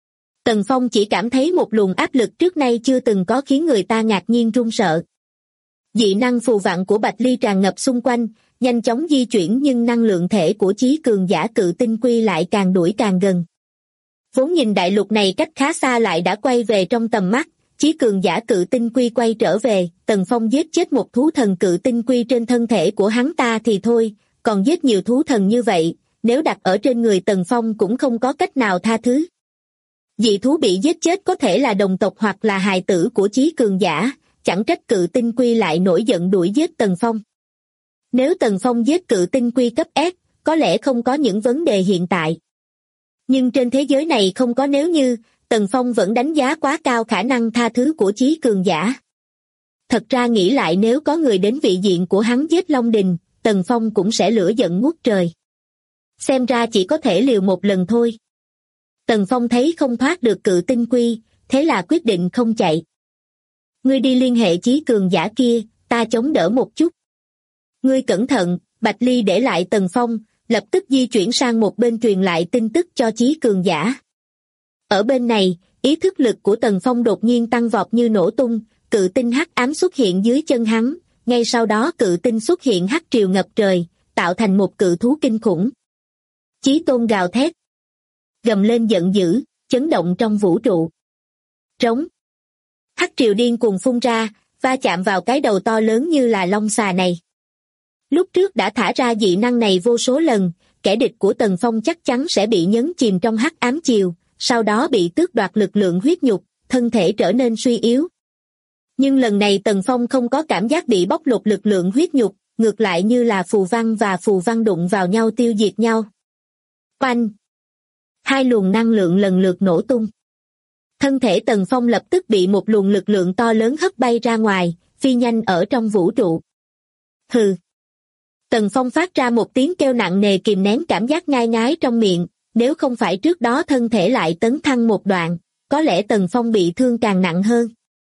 Tần Phong chỉ cảm thấy một luồng áp lực trước nay chưa từng có khiến người ta ngạc nhiên run sợ. Dị năng phù vặn của Bạch Ly tràn ngập xung quanh, nhanh chóng di chuyển nhưng năng lượng thể của chí cường giả cự tinh quy lại càng đuổi càng gần. Vốn nhìn đại lục này cách khá xa lại đã quay về trong tầm mắt, chí cường giả cự tinh quy quay trở về, Tần Phong giết chết một thú thần cự tinh quy trên thân thể của hắn ta thì thôi, còn giết nhiều thú thần như vậy, nếu đặt ở trên người Tần Phong cũng không có cách nào tha thứ. Dị thú bị giết chết có thể là đồng tộc hoặc là hài tử của chí cường giả, chẳng trách cự tinh quy lại nổi giận đuổi giết Tần Phong. Nếu Tần Phong giết cự tinh quy cấp S, có lẽ không có những vấn đề hiện tại. Nhưng trên thế giới này không có nếu như, Tần Phong vẫn đánh giá quá cao khả năng tha thứ của chí cường giả. Thật ra nghĩ lại nếu có người đến vị diện của hắn giết Long Đình, Tần Phong cũng sẽ lửa giận ngút trời. Xem ra chỉ có thể liều một lần thôi. Tần Phong thấy không thoát được cự tinh quy, thế là quyết định không chạy. Ngươi đi liên hệ chí cường giả kia, ta chống đỡ một chút. Ngươi cẩn thận, Bạch Ly để lại Tần Phong, lập tức di chuyển sang một bên truyền lại tin tức cho chí cường giả. Ở bên này, ý thức lực của Tần Phong đột nhiên tăng vọt như nổ tung, cự tinh hắc ám xuất hiện dưới chân hắn, ngay sau đó cự tinh xuất hiện hắc triều ngập trời, tạo thành một cự thú kinh khủng. Chí tôn gào thét, gầm lên giận dữ, chấn động trong vũ trụ. Trống. Hắc triều điên cuồng phun ra, va chạm vào cái đầu to lớn như là long xà này. Lúc trước đã thả ra dị năng này vô số lần, kẻ địch của Tần Phong chắc chắn sẽ bị nhấn chìm trong hắc ám chiều, sau đó bị tước đoạt lực lượng huyết nhục, thân thể trở nên suy yếu. Nhưng lần này Tần Phong không có cảm giác bị bóc lột lực lượng huyết nhục, ngược lại như là phù văn và phù văn đụng vào nhau tiêu diệt nhau. Oanh! Hai luồng năng lượng lần lượt nổ tung. Thân thể Tần Phong lập tức bị một luồng lực lượng to lớn hất bay ra ngoài, phi nhanh ở trong vũ trụ. Hừ! Tần Phong phát ra một tiếng kêu nặng nề kìm nén cảm giác ngai ngái trong miệng, nếu không phải trước đó thân thể lại tấn thăng một đoạn, có lẽ Tần Phong bị thương càng nặng hơn.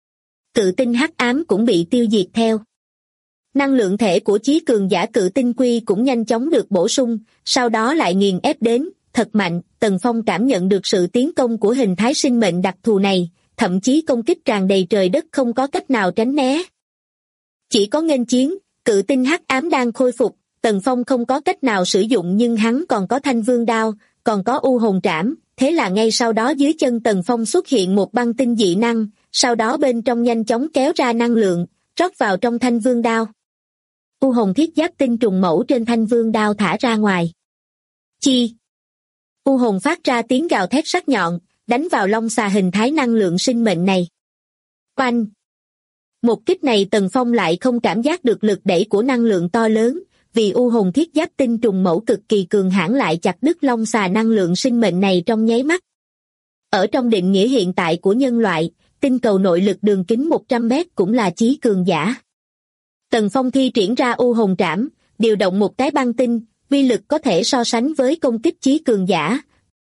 Cự tinh hắc ám cũng bị tiêu diệt theo. Năng lượng thể của chí cường giả cự tinh quy cũng nhanh chóng được bổ sung, sau đó lại nghiền ép đến, thật mạnh, Tần Phong cảm nhận được sự tiến công của hình thái sinh mệnh đặc thù này, thậm chí công kích tràn đầy trời đất không có cách nào tránh né. Chỉ có nghênh chiến, cự tinh hắc ám đang khôi phục, Tần Phong không có cách nào sử dụng nhưng hắn còn có thanh vương đao, còn có u hồn trảm, thế là ngay sau đó dưới chân Tần Phong xuất hiện một băng tinh dị năng, sau đó bên trong nhanh chóng kéo ra năng lượng, rót vào trong thanh vương đao. U hồn thiết giáp tinh trùng mẫu trên thanh vương đao thả ra ngoài. Chi! U hồn phát ra tiếng gào thét sắc nhọn, đánh vào long xà hình thái năng lượng sinh mệnh này. Oanh! Một kích này Tần Phong lại không cảm giác được lực đẩy của năng lượng to lớn, vì u hồn thiết giáp tinh trùng mẫu cực kỳ cường hãn lại chặt đứt long xà năng lượng sinh mệnh này trong nháy mắt. Ở trong định nghĩa hiện tại của nhân loại, tinh cầu nội lực đường kính 100 mét cũng là chí cường giả. Tần Phong thi triển ra u hồn trảm, điều động một cái băng tinh, uy lực có thể so sánh với công kích chí cường giả.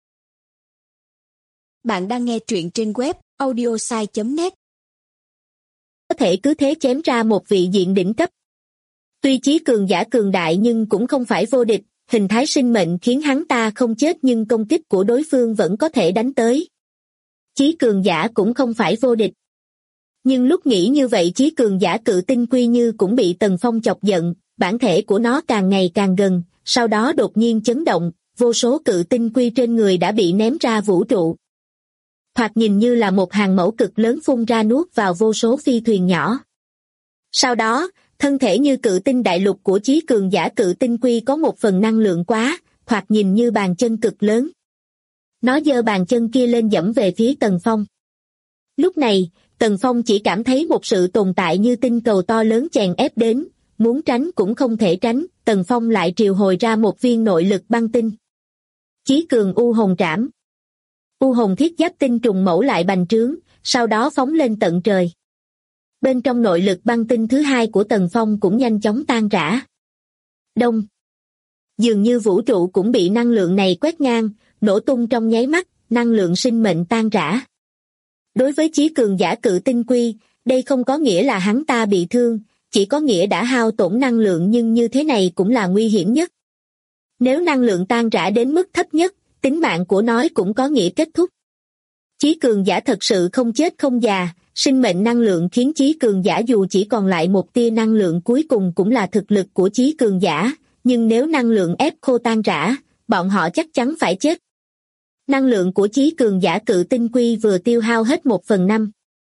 Bạn đang nghe truyện trên web audiosai.net. Có thể cứ thế chém ra một vị diện đỉnh cấp. Tuy chí cường giả cường đại nhưng cũng không phải vô địch, hình thái sinh mệnh khiến hắn ta không chết nhưng công kích của đối phương vẫn có thể đánh tới. Chí cường giả cũng không phải vô địch. Nhưng lúc nghĩ như vậy chí cường giả cự tinh quy như cũng bị Tần Phong chọc giận, bản thể của nó càng ngày càng gần, sau đó đột nhiên chấn động, vô số cự tinh quy trên người đã bị ném ra vũ trụ. Thoạt nhìn như là một hàng mẫu cực lớn phun ra nuốt vào vô số phi thuyền nhỏ. Sau đó, thân thể như cự tinh đại lục của chí cường giả cự tinh quy có một phần năng lượng quá, thoạt nhìn như bàn chân cực lớn. Nó giơ bàn chân kia lên giẫm về phía Tần Phong. Lúc này, Tần Phong chỉ cảm thấy một sự tồn tại như tinh cầu to lớn chèn ép đến, muốn tránh cũng không thể tránh, Tần Phong lại triệu hồi ra một viên nội lực băng tinh. Chí cường u hồn trảm. U hồn thiết giáp tinh trùng mẫu lại bành trướng, sau đó phóng lên tận trời. Bên trong nội lực băng tinh thứ hai của Tần Phong cũng nhanh chóng tan rã. Đông. Dường như vũ trụ cũng bị năng lượng này quét ngang, nổ tung trong nháy mắt, năng lượng sinh mệnh tan rã. Đối với chí cường giả cự tinh quy, đây không có nghĩa là hắn ta bị thương, chỉ có nghĩa đã hao tổn năng lượng nhưng như thế này cũng là nguy hiểm nhất. Nếu năng lượng tan rã đến mức thấp nhất, tính mạng của nó cũng có nghĩa kết thúc. Chí cường giả thật sự không chết không già, sinh mệnh năng lượng khiến chí cường giả dù chỉ còn lại một tia năng lượng cuối cùng cũng là thực lực của chí cường giả, nhưng nếu năng lượng ép khô tan rã, bọn họ chắc chắn phải chết. Năng lượng của chí cường giả cự tinh quy vừa tiêu hao hết 1/5.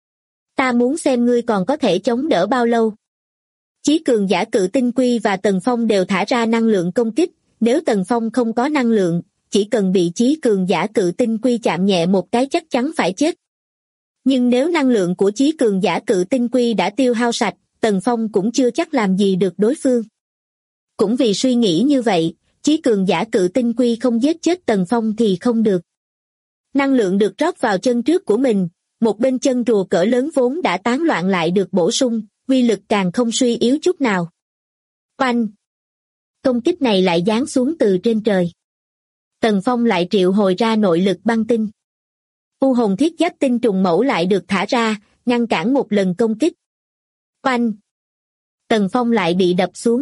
Ta muốn xem ngươi còn có thể chống đỡ bao lâu. Chí cường giả cự tinh quy và Tần Phong đều thả ra năng lượng công kích, nếu Tần Phong không có năng lượng, chỉ cần bị chí cường giả cự tinh quy chạm nhẹ một cái chắc chắn phải chết. Nhưng nếu năng lượng của chí cường giả cự tinh quy đã tiêu hao sạch, Tần Phong cũng chưa chắc làm gì được đối phương. Cũng vì suy nghĩ như vậy, chí cường giả cự tinh quy không giết chết Tần Phong thì không được. Năng lượng được rót vào chân trước của mình, một bên chân rùa cỡ lớn vốn đã tán loạn lại được bổ sung, uy lực càng không suy yếu chút nào. Oanh! Công kích này lại giáng xuống từ trên trời. Tần Phong lại triệu hồi ra nội lực băng tinh. U hồn thiết giáp tinh trùng mẫu lại được thả ra, ngăn cản một lần công kích. Oanh! Tần Phong lại bị đập xuống.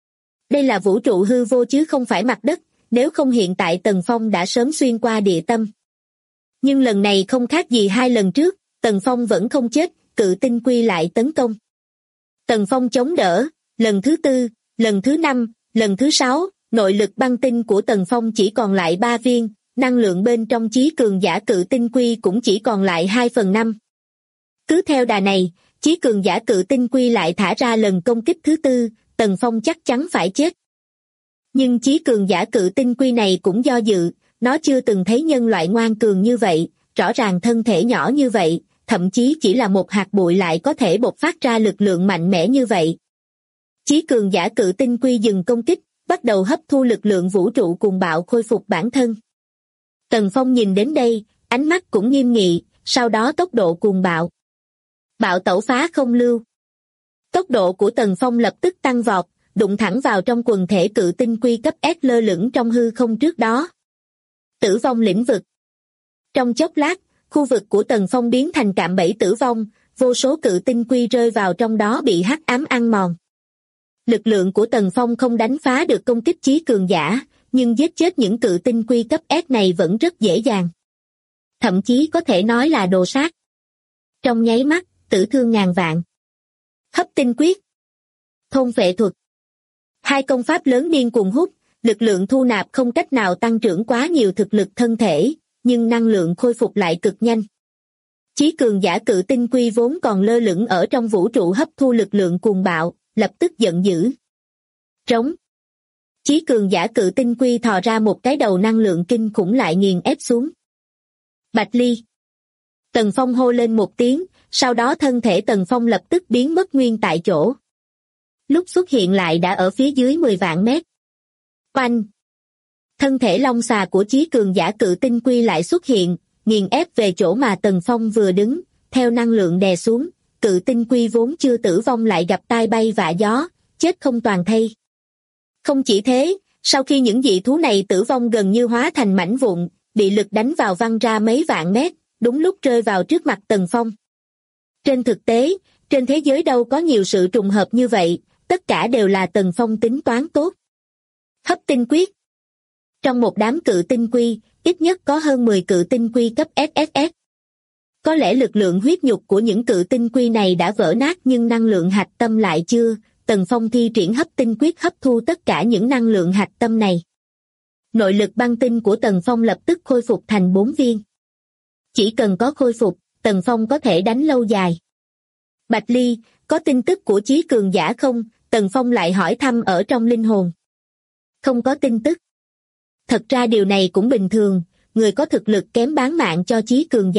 Đây là vũ trụ hư vô chứ không phải mặt đất, nếu không hiện tại Tần Phong đã sớm xuyên qua địa tâm. Nhưng lần này không khác gì hai lần trước, Tần Phong vẫn không chết, cự tinh quy lại tấn công. Tần Phong chống đỡ, lần thứ 4, lần thứ 5, lần thứ 6, nội lực băng tinh của Tần Phong chỉ còn lại 3 viên, năng lượng bên trong chí cường giả cự tinh quy cũng chỉ còn lại 2/5. Cứ theo đà này, chí cường giả cự tinh quy lại thả ra lần công kích thứ 4, Tần Phong chắc chắn phải chết. Nhưng chí cường giả cự tinh quy này cũng do dự, nó chưa từng thấy nhân loại ngoan cường như vậy, rõ ràng thân thể nhỏ như vậy, thậm chí chỉ là một hạt bụi lại có thể bộc phát ra lực lượng mạnh mẽ như vậy. Chí cường giả cự tinh quy dừng công kích, bắt đầu hấp thu lực lượng vũ trụ cuồng bạo khôi phục bản thân. Tần Phong nhìn đến đây, ánh mắt cũng nghiêm nghị, sau đó tốc độ cuồng bạo. Bạo tẩu phá không lưu. Tốc độ của Tần Phong lập tức tăng vọt, đụng thẳng vào trong quần thể cự tinh quy cấp S lơ lửng trong hư không trước đó. Tử vong lĩnh vực. Trong chốc lát, khu vực của Tần Phong biến thành cạm bẫy tử vong, vô số cự tinh quy rơi vào trong đó bị hắc ám ăn mòn. Lực lượng của Tần Phong không đánh phá được công kích chí cường giả, nhưng giết chết những cự tinh quy cấp S này vẫn rất dễ dàng. Thậm chí có thể nói là đồ sát. Trong nháy mắt, tử thương ngàn vạn. Hấp tinh quyết. Thôn phệ thuật. Hai công pháp lớn điên cuồng hút, lực lượng thu nạp không cách nào tăng trưởng quá nhiều thực lực thân thể, nhưng năng lượng khôi phục lại cực nhanh. Chí cường giả cự tinh quy vốn còn lơ lửng ở trong vũ trụ hấp thu lực lượng cuồng bạo, lập tức giận dữ. Trống. Chí cường giả cự tinh quy thò ra một cái đầu năng lượng kinh khủng lại nghiền ép xuống. Bạch ly. Tần Phong hô lên một tiếng, sau đó thân thể Tần Phong lập tức biến mất nguyên tại chỗ. Lúc xuất hiện lại đã ở phía dưới 10 vạn mét. Oanh! Thân thể long xà của chí cường giả cự tinh quy lại xuất hiện, nghiền ép về chỗ mà Tần Phong vừa đứng, theo năng lượng đè xuống, cự tinh quy vốn chưa tử vong lại gặp tai bay vạ gió, chết không toàn thây. Không chỉ thế, sau khi những dị thú này tử vong gần như hóa thành mảnh vụn, bị lực đánh vào văng ra mấy vạn mét, đúng lúc rơi vào trước mặt Tần Phong. Trên thực tế, trên thế giới đâu có nhiều sự trùng hợp như vậy, tất cả đều là Tần Phong tính toán tốt. Hấp tinh quyết. Trong một đám cự tinh quy, ít nhất có hơn 10 cự tinh quy cấp SSS. Có lẽ lực lượng huyết nhục của những cự tinh quy này đã vỡ nát nhưng năng lượng hạch tâm lại chưa. Tần Phong thi triển hấp tinh quyết hấp thu tất cả những năng lượng hạch tâm này. Nội lực băng tinh của Tần Phong lập tức khôi phục thành 4 viên. Chỉ cần có khôi phục, Tần Phong có thể đánh lâu dài. Bạch Ly, có tin tức của Chí Cường Giả không? Tần Phong lại hỏi thăm ở trong linh hồn. Không có tin tức. Thật ra điều này cũng bình thường, người có thực lực kém bán mạng cho Chí Cường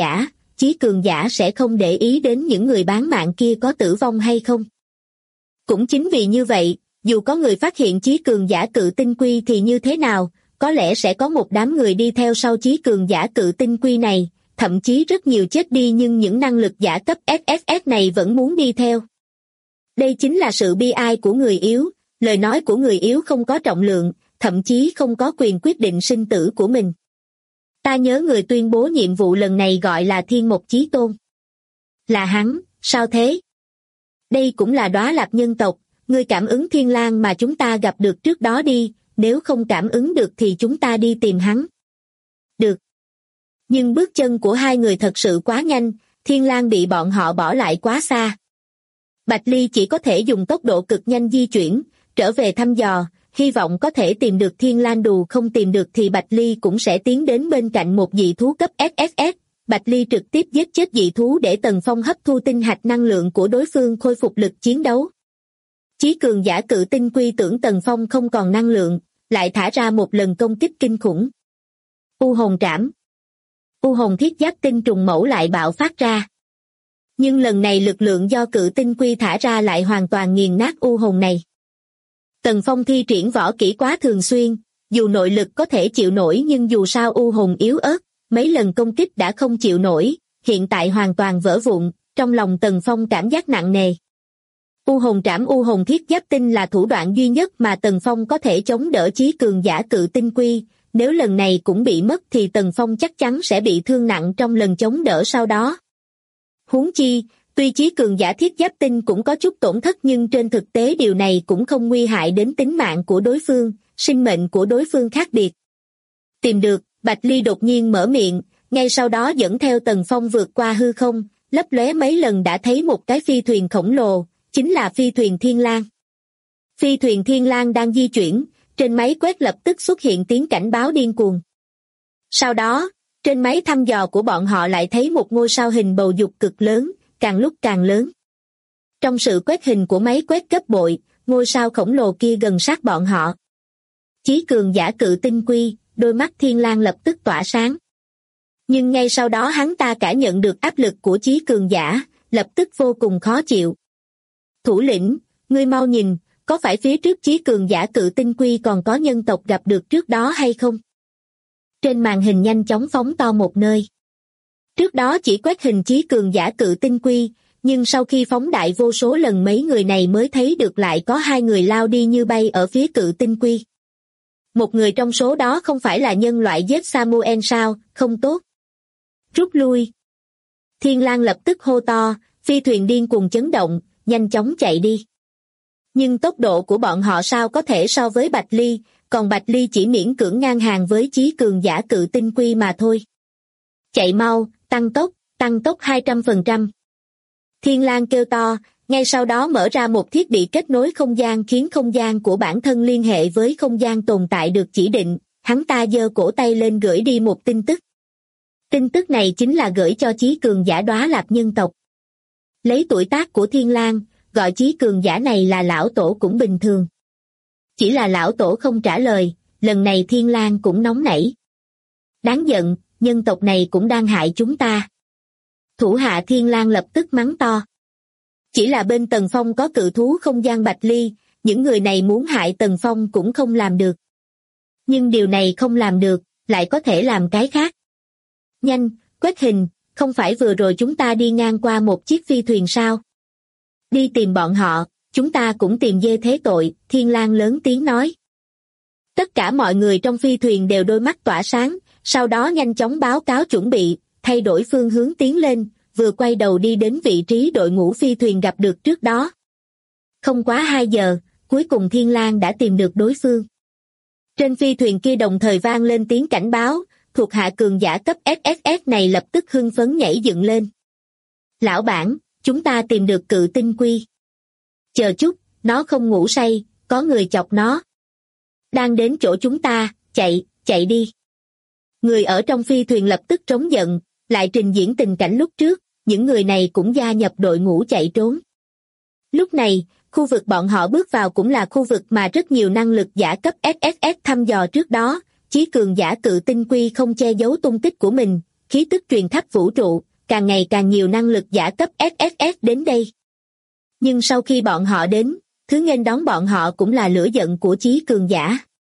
Giả sẽ không để ý đến những người bán mạng kia có tử vong hay không. Cũng chính vì như vậy, dù có người phát hiện Chí Cường Giả cự tinh quy thì như thế nào, có lẽ sẽ có một đám người đi theo sau Chí Cường Giả cự tinh quy này, thậm chí rất nhiều chết đi nhưng những năng lực giả cấp SSS này vẫn muốn đi theo. Đây chính là sự bi ai của người yếu, lời nói của người yếu không có trọng lượng, thậm chí không có quyền quyết định sinh tử của mình. Ta nhớ người tuyên bố nhiệm vụ lần này gọi là Thiên Mộc Chí Tôn. Là hắn, sao thế? Đây cũng là Đóa Lạp nhân tộc, ngươi cảm ứng Thiên Lang mà chúng ta gặp được trước đó đi, nếu không cảm ứng được thì chúng ta đi tìm hắn. Được. Nhưng bước chân của hai người thật sự quá nhanh, Thiên Lang bị bọn họ bỏ lại quá xa. Bạch Ly chỉ có thể dùng tốc độ cực nhanh di chuyển, trở về thăm dò, hy vọng có thể tìm được Thiên Lang Đù, không tìm được thì Bạch Ly cũng sẽ tiến đến bên cạnh một dị thú cấp SSS. Bạch Ly trực tiếp giết chết dị thú để Tần Phong hấp thu tinh hạch năng lượng của đối phương khôi phục lực chiến đấu. Chí Cường Giả cự tinh quy tưởng Tần Phong không còn năng lượng, lại thả ra một lần công kích kinh khủng. U hồn trảm. U hồn thiết giáp tinh trùng mẫu lại bạo phát ra. Nhưng lần này lực lượng do cự tinh quy thả ra lại hoàn toàn nghiền nát u hồn này. Tần Phong thi triển võ kỹ quá thường xuyên, dù nội lực có thể chịu nổi nhưng dù sao u hồn yếu ớt, mấy lần công kích đã không chịu nổi, hiện tại hoàn toàn vỡ vụn, trong lòng Tần Phong cảm giác nặng nề. U hồn trảm u hồn thiết giáp tinh là thủ đoạn duy nhất mà Tần Phong có thể chống đỡ Chí Cường Giả cự tinh quy, nếu lần này cũng bị mất thì Tần Phong chắc chắn sẽ bị thương nặng trong lần chống đỡ sau đó. Huống chi, tuy Chí Cường Giả thiết giáp tinh cũng có chút tổn thất nhưng trên thực tế điều này cũng không nguy hại đến tính mạng của đối phương, sinh mệnh của đối phương khác biệt. Tìm được, Bạch Ly đột nhiên mở miệng, ngay sau đó dẫn theo Tần Phong vượt qua hư không, lấp lóe mấy lần đã thấy một cái phi thuyền khổng lồ, chính là phi thuyền Thiên Lang. Phi thuyền Thiên Lang đang di chuyển, trên máy quét lập tức xuất hiện tiếng cảnh báo điên cuồng. Sau đó, trên máy thăm dò của bọn họ lại thấy một ngôi sao hình bầu dục cực lớn, càng lúc càng lớn. Trong sự quét hình của máy quét gấp bội, ngôi sao khổng lồ kia gần sát bọn họ. Chí Cường Giả cự tinh quy, đôi mắt Thiên Lang lập tức tỏa sáng. Nhưng ngay sau đó hắn ta cảm nhận được áp lực của Chí Cường Giả, lập tức vô cùng khó chịu. Thủ lĩnh, ngươi mau nhìn, có phải phía trước Chí Cường Giả cự tinh quy còn có nhân tộc gặp được trước đó hay không? Trên màn hình nhanh chóng phóng to một nơi. Trước đó chỉ quét hình Chí Cường Giả cự tinh quy, nhưng sau khi phóng đại vô số lần mấy người này mới thấy được lại có hai người lao đi như bay ở phía cự tinh quy. Một người trong số đó không phải là nhân loại giết Samuel sao, không tốt. Rút lui. Thiên Lang lập tức hô to, phi thuyền điên cuồng chấn động, nhanh chóng chạy đi. Nhưng tốc độ của bọn họ sao có thể so với Bạch Ly, còn Bạch Ly chỉ miễn cưỡng ngang hàng với Chí Cường Giả cự tinh quy mà thôi. Chạy mau, tăng tốc 200%. Thiên Lang kêu to, ngay sau đó mở ra một thiết bị kết nối không gian khiến không gian của bản thân liên hệ với không gian tồn tại được chỉ định, hắn ta giơ cổ tay lên gửi đi một tin tức. Tin tức này chính là gửi cho Chí Cường Giả Đóa Lạp nhân tộc. Lấy tuổi tác của Thiên Lang, gọi Chí Cường Giả này là lão tổ cũng bình thường. Chỉ là lão tổ không trả lời, lần này Thiên Lang cũng nóng nảy. Đáng giận, nhân tộc này cũng đang hại chúng ta. Thủ hạ Thiên Lang lập tức mắng to. Chỉ là bên Tần Phong có cự thú không gian Bạch Ly, những người này muốn hại Tần Phong cũng không làm được. Nhưng điều này không làm được, lại có thể làm cái khác. Nhanh, quét hình, không phải vừa rồi chúng ta đi ngang qua một chiếc phi thuyền sao? Đi tìm bọn họ, chúng ta cũng tìm dê thế tội, Thiên Lang lớn tiếng nói. Tất cả mọi người trong phi thuyền đều đôi mắt tỏa sáng, sau đó nhanh chóng báo cáo chuẩn bị, thay đổi phương hướng tiến lên, vừa quay đầu đi đến vị trí đội ngũ phi thuyền gặp được trước đó. Không quá 2 giờ, cuối cùng Thiên Lang đã tìm được đối phương. Trên phi thuyền kia đồng thời vang lên tiếng cảnh báo, thuộc hạ cường giả cấp SSS này lập tức hưng phấn nhảy dựng lên. Lão bản, chúng ta tìm được cự tinh quy. Chờ chút, nó không ngủ say, có người chọc nó. Đang đến chỗ chúng ta, chạy đi. Người ở trong phi thuyền lập tức trống giận, lại trình diễn tình cảnh lúc trước, những người này cũng gia nhập đội ngũ chạy trốn. Lúc này, khu vực bọn họ bước vào cũng là khu vực mà rất nhiều năng lực giả cấp SSS thăm dò trước đó, chí cường giả cự tinh quy không che giấu tung tích của mình, khí tức truyền khắp vũ trụ, càng ngày càng nhiều năng lực giả cấp SSS đến đây. Nhưng sau khi bọn họ đến, thứ nghênh đón bọn họ cũng là lửa giận của chí cường giả.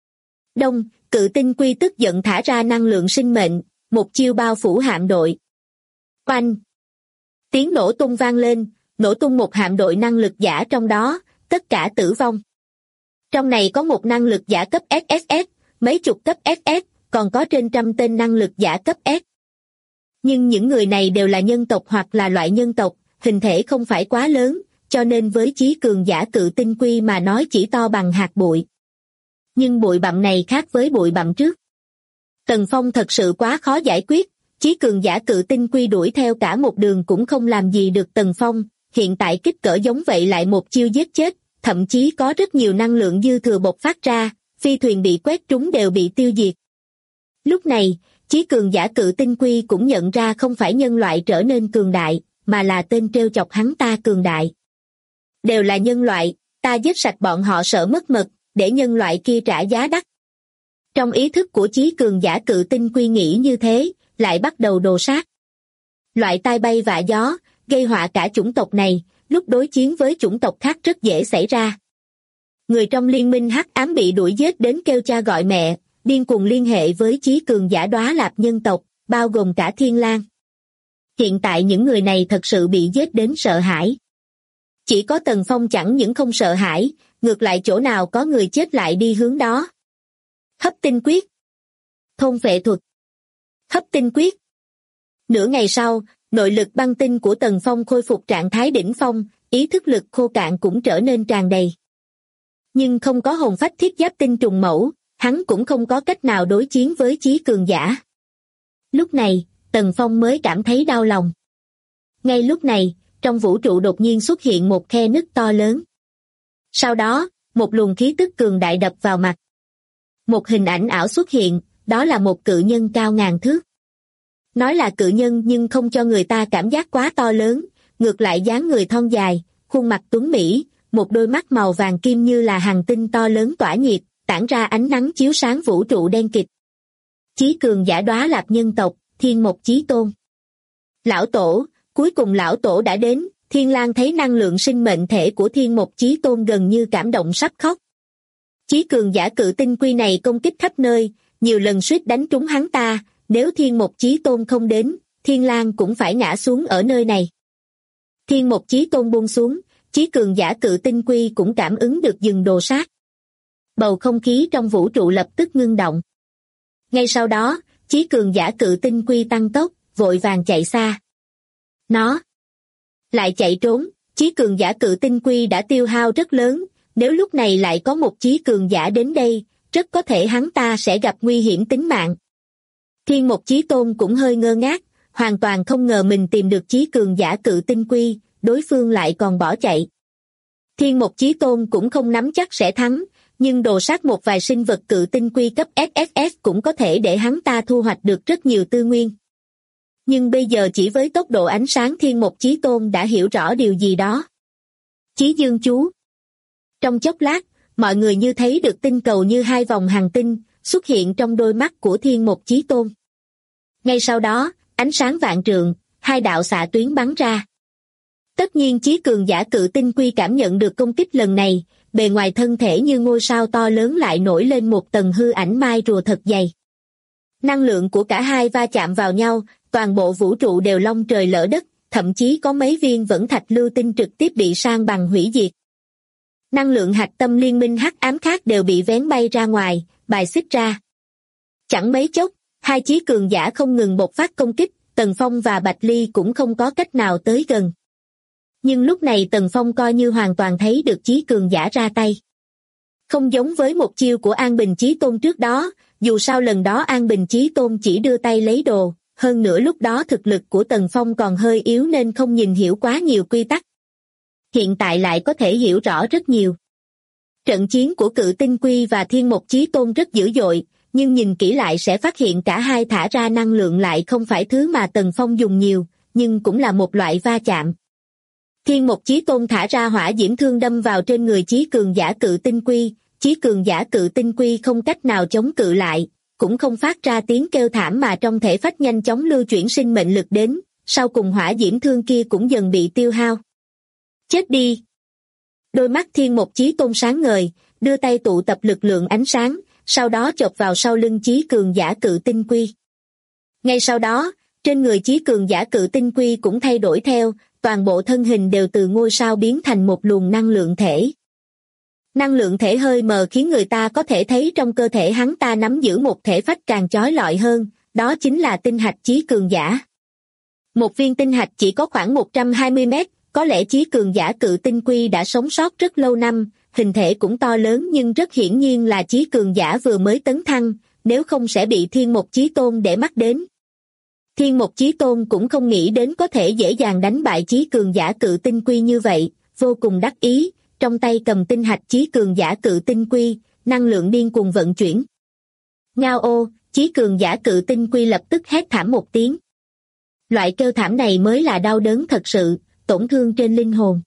Đông, cự tinh quy tức giận thả ra năng lượng sinh mệnh, một chiêu bao phủ hạm đội. Oanh! Tiếng nổ tung vang lên, nổ tung một hạm đội năng lực giả trong đó, tất cả tử vong. Trong này có một năng lực giả cấp SSS, mấy chục cấp SS, còn có trên trăm tên năng lực giả cấp S. Nhưng những người này đều là nhân tộc hoặc là loại nhân tộc, hình thể không phải quá lớn, cho nên với chí cường giả cự tinh quy mà nói chỉ to bằng hạt bụi. Nhưng bụi bặm này khác với bụi bặm trước. Tần Phong thật sự quá khó giải quyết, chí cường giả cự tinh quy đuổi theo cả một đường cũng không làm gì được Tần Phong, hiện tại kích cỡ giống vậy lại một chiêu giết chết, thậm chí có rất nhiều năng lượng dư thừa bộc phát ra, phi thuyền bị quét trúng đều bị tiêu diệt. Lúc này, chí cường giả cự tinh quy cũng nhận ra không phải nhân loại trở nên cường đại, mà là tên trêu chọc hắn ta cường đại. Đều là nhân loại, ta giết sạch bọn họ sợ mất mật, để nhân loại kia trả giá đắt. Trong ý thức của chí cường giả cự tinh quy nghĩ như thế, lại bắt đầu đồ sát. Loại tai bay vạ gió, gây họa cả chủng tộc này, lúc đối chiến với chủng tộc khác rất dễ xảy ra. Người trong liên minh hắc ám bị đuổi giết đến kêu cha gọi mẹ, điên cuồng liên hệ với chí cường giả Đóa Lạp nhân tộc, bao gồm cả Thiên Lang. Hiện tại những người này thật sự bị giết đến sợ hãi. Chỉ có Tần Phong chẳng những không sợ hãi, ngược lại chỗ nào có người chết lại đi hướng đó. Hấp tinh quyết. Thôn phệ thuật. Hấp tinh quyết. Nửa ngày sau, nội lực băng tinh của Tần Phong khôi phục trạng thái đỉnh phong, ý thức lực khô cạn cũng trở nên tràn đầy. Nhưng không có hồn phách thiết giáp tinh trùng mẫu, hắn cũng không có cách nào đối chiến với chí cường giả. Lúc này, Tần Phong mới cảm thấy đau lòng. Ngay lúc này, trong vũ trụ đột nhiên xuất hiện một khe nứt to lớn. Sau đó, một luồng khí tức cường đại đập vào mặt. Một hình ảnh ảo xuất hiện, đó là một cự nhân cao ngàn thước. Nói là cự nhân nhưng không cho người ta cảm giác quá to lớn, ngược lại dáng người thon dài, khuôn mặt tuấn mỹ, một đôi mắt màu vàng kim như là hành tinh to lớn tỏa nhiệt, tản ra ánh nắng chiếu sáng vũ trụ đen kịt. Chí cường giả Đóa Lạp nhân tộc, Thiên Mộc Chí Tôn. Lão Tổ, cuối cùng Lão Tổ đã đến, Thiên Lang thấy năng lượng sinh mệnh thể của Thiên Mộc Chí Tôn gần như cảm động sắp khóc. Chí cường giả cự tinh quy này công kích khắp nơi, nhiều lần suýt đánh trúng hắn ta, nếu Thiên Mộc Chí Tôn không đến, Thiên Lang cũng phải ngã xuống ở nơi này. Thiên Mộc Chí Tôn buông xuống, chí cường giả cự tinh quy cũng cảm ứng được dừng đồ sát. Bầu không khí trong vũ trụ lập tức ngưng động. Ngay sau đó, chí cường giả cự tinh quy tăng tốc, vội vàng chạy xa. Nó lại chạy trốn, chí cường giả cự tinh quy đã tiêu hao rất lớn, nếu lúc này lại có một chí cường giả đến đây, rất có thể hắn ta sẽ gặp nguy hiểm tính mạng. Thiên Mộc Chí Tôn cũng hơi ngơ ngác, hoàn toàn không ngờ mình tìm được chí cường giả cự tinh quy, đối phương lại còn bỏ chạy. Thiên Mộc Chí Tôn cũng không nắm chắc sẽ thắng, nhưng đồ sát một vài sinh vật cự tinh quy cấp SSS cũng có thể để hắn ta thu hoạch được rất nhiều tư nguyên. Nhưng bây giờ chỉ với tốc độ ánh sáng Thiên Mộc Chí Tôn đã hiểu rõ điều gì đó. Chí Dương chú. Trong chốc lát, mọi người như thấy được tinh cầu như hai vòng hành tinh xuất hiện trong đôi mắt của Thiên Mộc Chí Tôn. Ngay sau đó, ánh sáng vạn trượng, hai đạo xạ tuyến bắn ra. Tất nhiên chí cường giả cự tinh quy cảm nhận được công kích lần này, bề ngoài thân thể như ngôi sao to lớn lại nổi lên một tầng hư ảnh mai rùa thật dày. Năng lượng của cả hai va chạm vào nhau, toàn bộ vũ trụ đều long trời lỡ đất, thậm chí có mấy viên vẫn thạch lưu tinh trực tiếp bị san bằng hủy diệt. Năng lượng hạch tâm liên minh hắc ám khác đều bị vén bay ra ngoài, bài xích ra. Chẳng mấy chốc, hai chí cường giả không ngừng bộc phát công kích, Tần Phong và Bạch Ly cũng không có cách nào tới gần. Nhưng lúc này Tần Phong coi như hoàn toàn thấy được chí cường giả ra tay. Không giống với một chiêu của An Bình Chí Tôn trước đó, dù sao lần đó An Bình Chí Tôn chỉ đưa tay lấy đồ, hơn nữa lúc đó thực lực của Tần Phong còn hơi yếu nên không nhìn hiểu quá nhiều quy tắc. Hiện tại lại có thể hiểu rõ rất nhiều. Trận chiến của Cự Tinh Quy và Thiên Mộc Chí Tôn rất dữ dội, nhưng nhìn kỹ lại sẽ phát hiện cả hai thả ra năng lượng lại không phải thứ mà Tần Phong dùng nhiều, nhưng cũng là một loại va chạm. Thiên Mộc Chí Tôn thả ra hỏa diễm thương đâm vào trên người Chí cường giả Cự Tinh Quy, Chí cường giả Cự Tinh Quy không cách nào chống cự lại, cũng không phát ra tiếng kêu thảm mà trong thể phách nhanh chóng lưu chuyển sinh mệnh lực đến, sau cùng hỏa diễm thương kia cũng dần bị tiêu hao. Chết đi! Đôi mắt Thiên Mộc Chí Tôn sáng ngời, đưa tay tụ tập lực lượng ánh sáng, sau đó chộp vào sau lưng Chí cường giả Cự Tinh Quy. Ngay sau đó, trên người Chí cường giả Cự Tinh Quy cũng thay đổi theo, toàn bộ thân hình đều từ ngôi sao biến thành một luồng năng lượng thể. Năng lượng thể hơi mờ khiến người ta có thể thấy trong cơ thể hắn ta nắm giữ một thể phách càng chói lọi hơn, đó chính là tinh hạch Chí cường giả. Một viên tinh hạch chỉ có khoảng 120 mét, có lẽ Chí cường giả Cự Tinh Quy đã sống sót rất lâu năm, hình thể cũng to lớn nhưng rất hiển nhiên là Chí cường giả vừa mới tấn thăng, nếu không sẽ bị Thiên Mộc Chí Tôn để mắt đến. Thiên Mộc Chí Tôn cũng không nghĩ đến có thể dễ dàng đánh bại Chí cường giả Cự Tinh Quy như vậy, vô cùng đắc ý, trong tay cầm tinh hạch Chí cường giả Cự Tinh Quy, năng lượng điên cuồng vận chuyển. Ngao ô, Chí cường giả Cự Tinh Quy lập tức hét thảm một tiếng. Loại kêu thảm này mới là đau đớn thật sự, tổn thương trên linh hồn.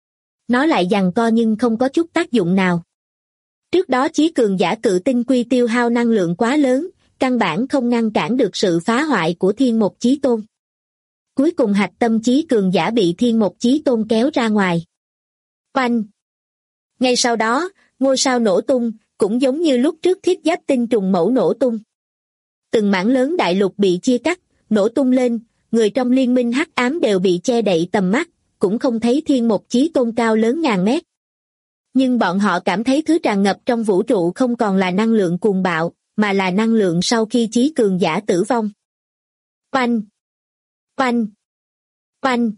Nó lại giằng co nhưng không có chút tác dụng nào. Trước đó Chí cường giả Cự Tinh Quy tiêu hao năng lượng quá lớn, căn bản không ngăn cản được sự phá hoại của Thiên Mộc Chí Tôn. Cuối cùng hạch tâm Chí cường giả bị Thiên Mộc Chí Tôn kéo ra ngoài. Oanh! Ngay sau đó, ngôi sao nổ tung, cũng giống như lúc trước Thiết Giáp Tinh trùng mẫu nổ tung. Từng mảng lớn đại lục bị chia cắt, nổ tung lên, người trong liên minh hắc ám đều bị che đậy tầm mắt, cũng không thấy Thiên Mộc Chí Tôn cao lớn ngàn mét. Nhưng bọn họ cảm thấy thứ tràn ngập trong vũ trụ không còn là năng lượng cuồng bạo, mà là năng lượng sau khi Chí cường giả tử vong. Oanh! Oanh! Oanh!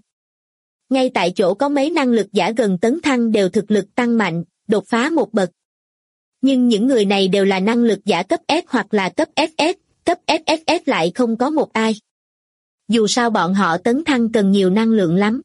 Ngay tại chỗ có mấy năng lực giả gần tấn thăng đều thực lực tăng mạnh, đột phá một bậc. Nhưng những người này đều là năng lực giả cấp S hoặc là cấp SS, cấp SSS lại không có một ai. Dù sao bọn họ tấn thăng cần nhiều năng lượng lắm.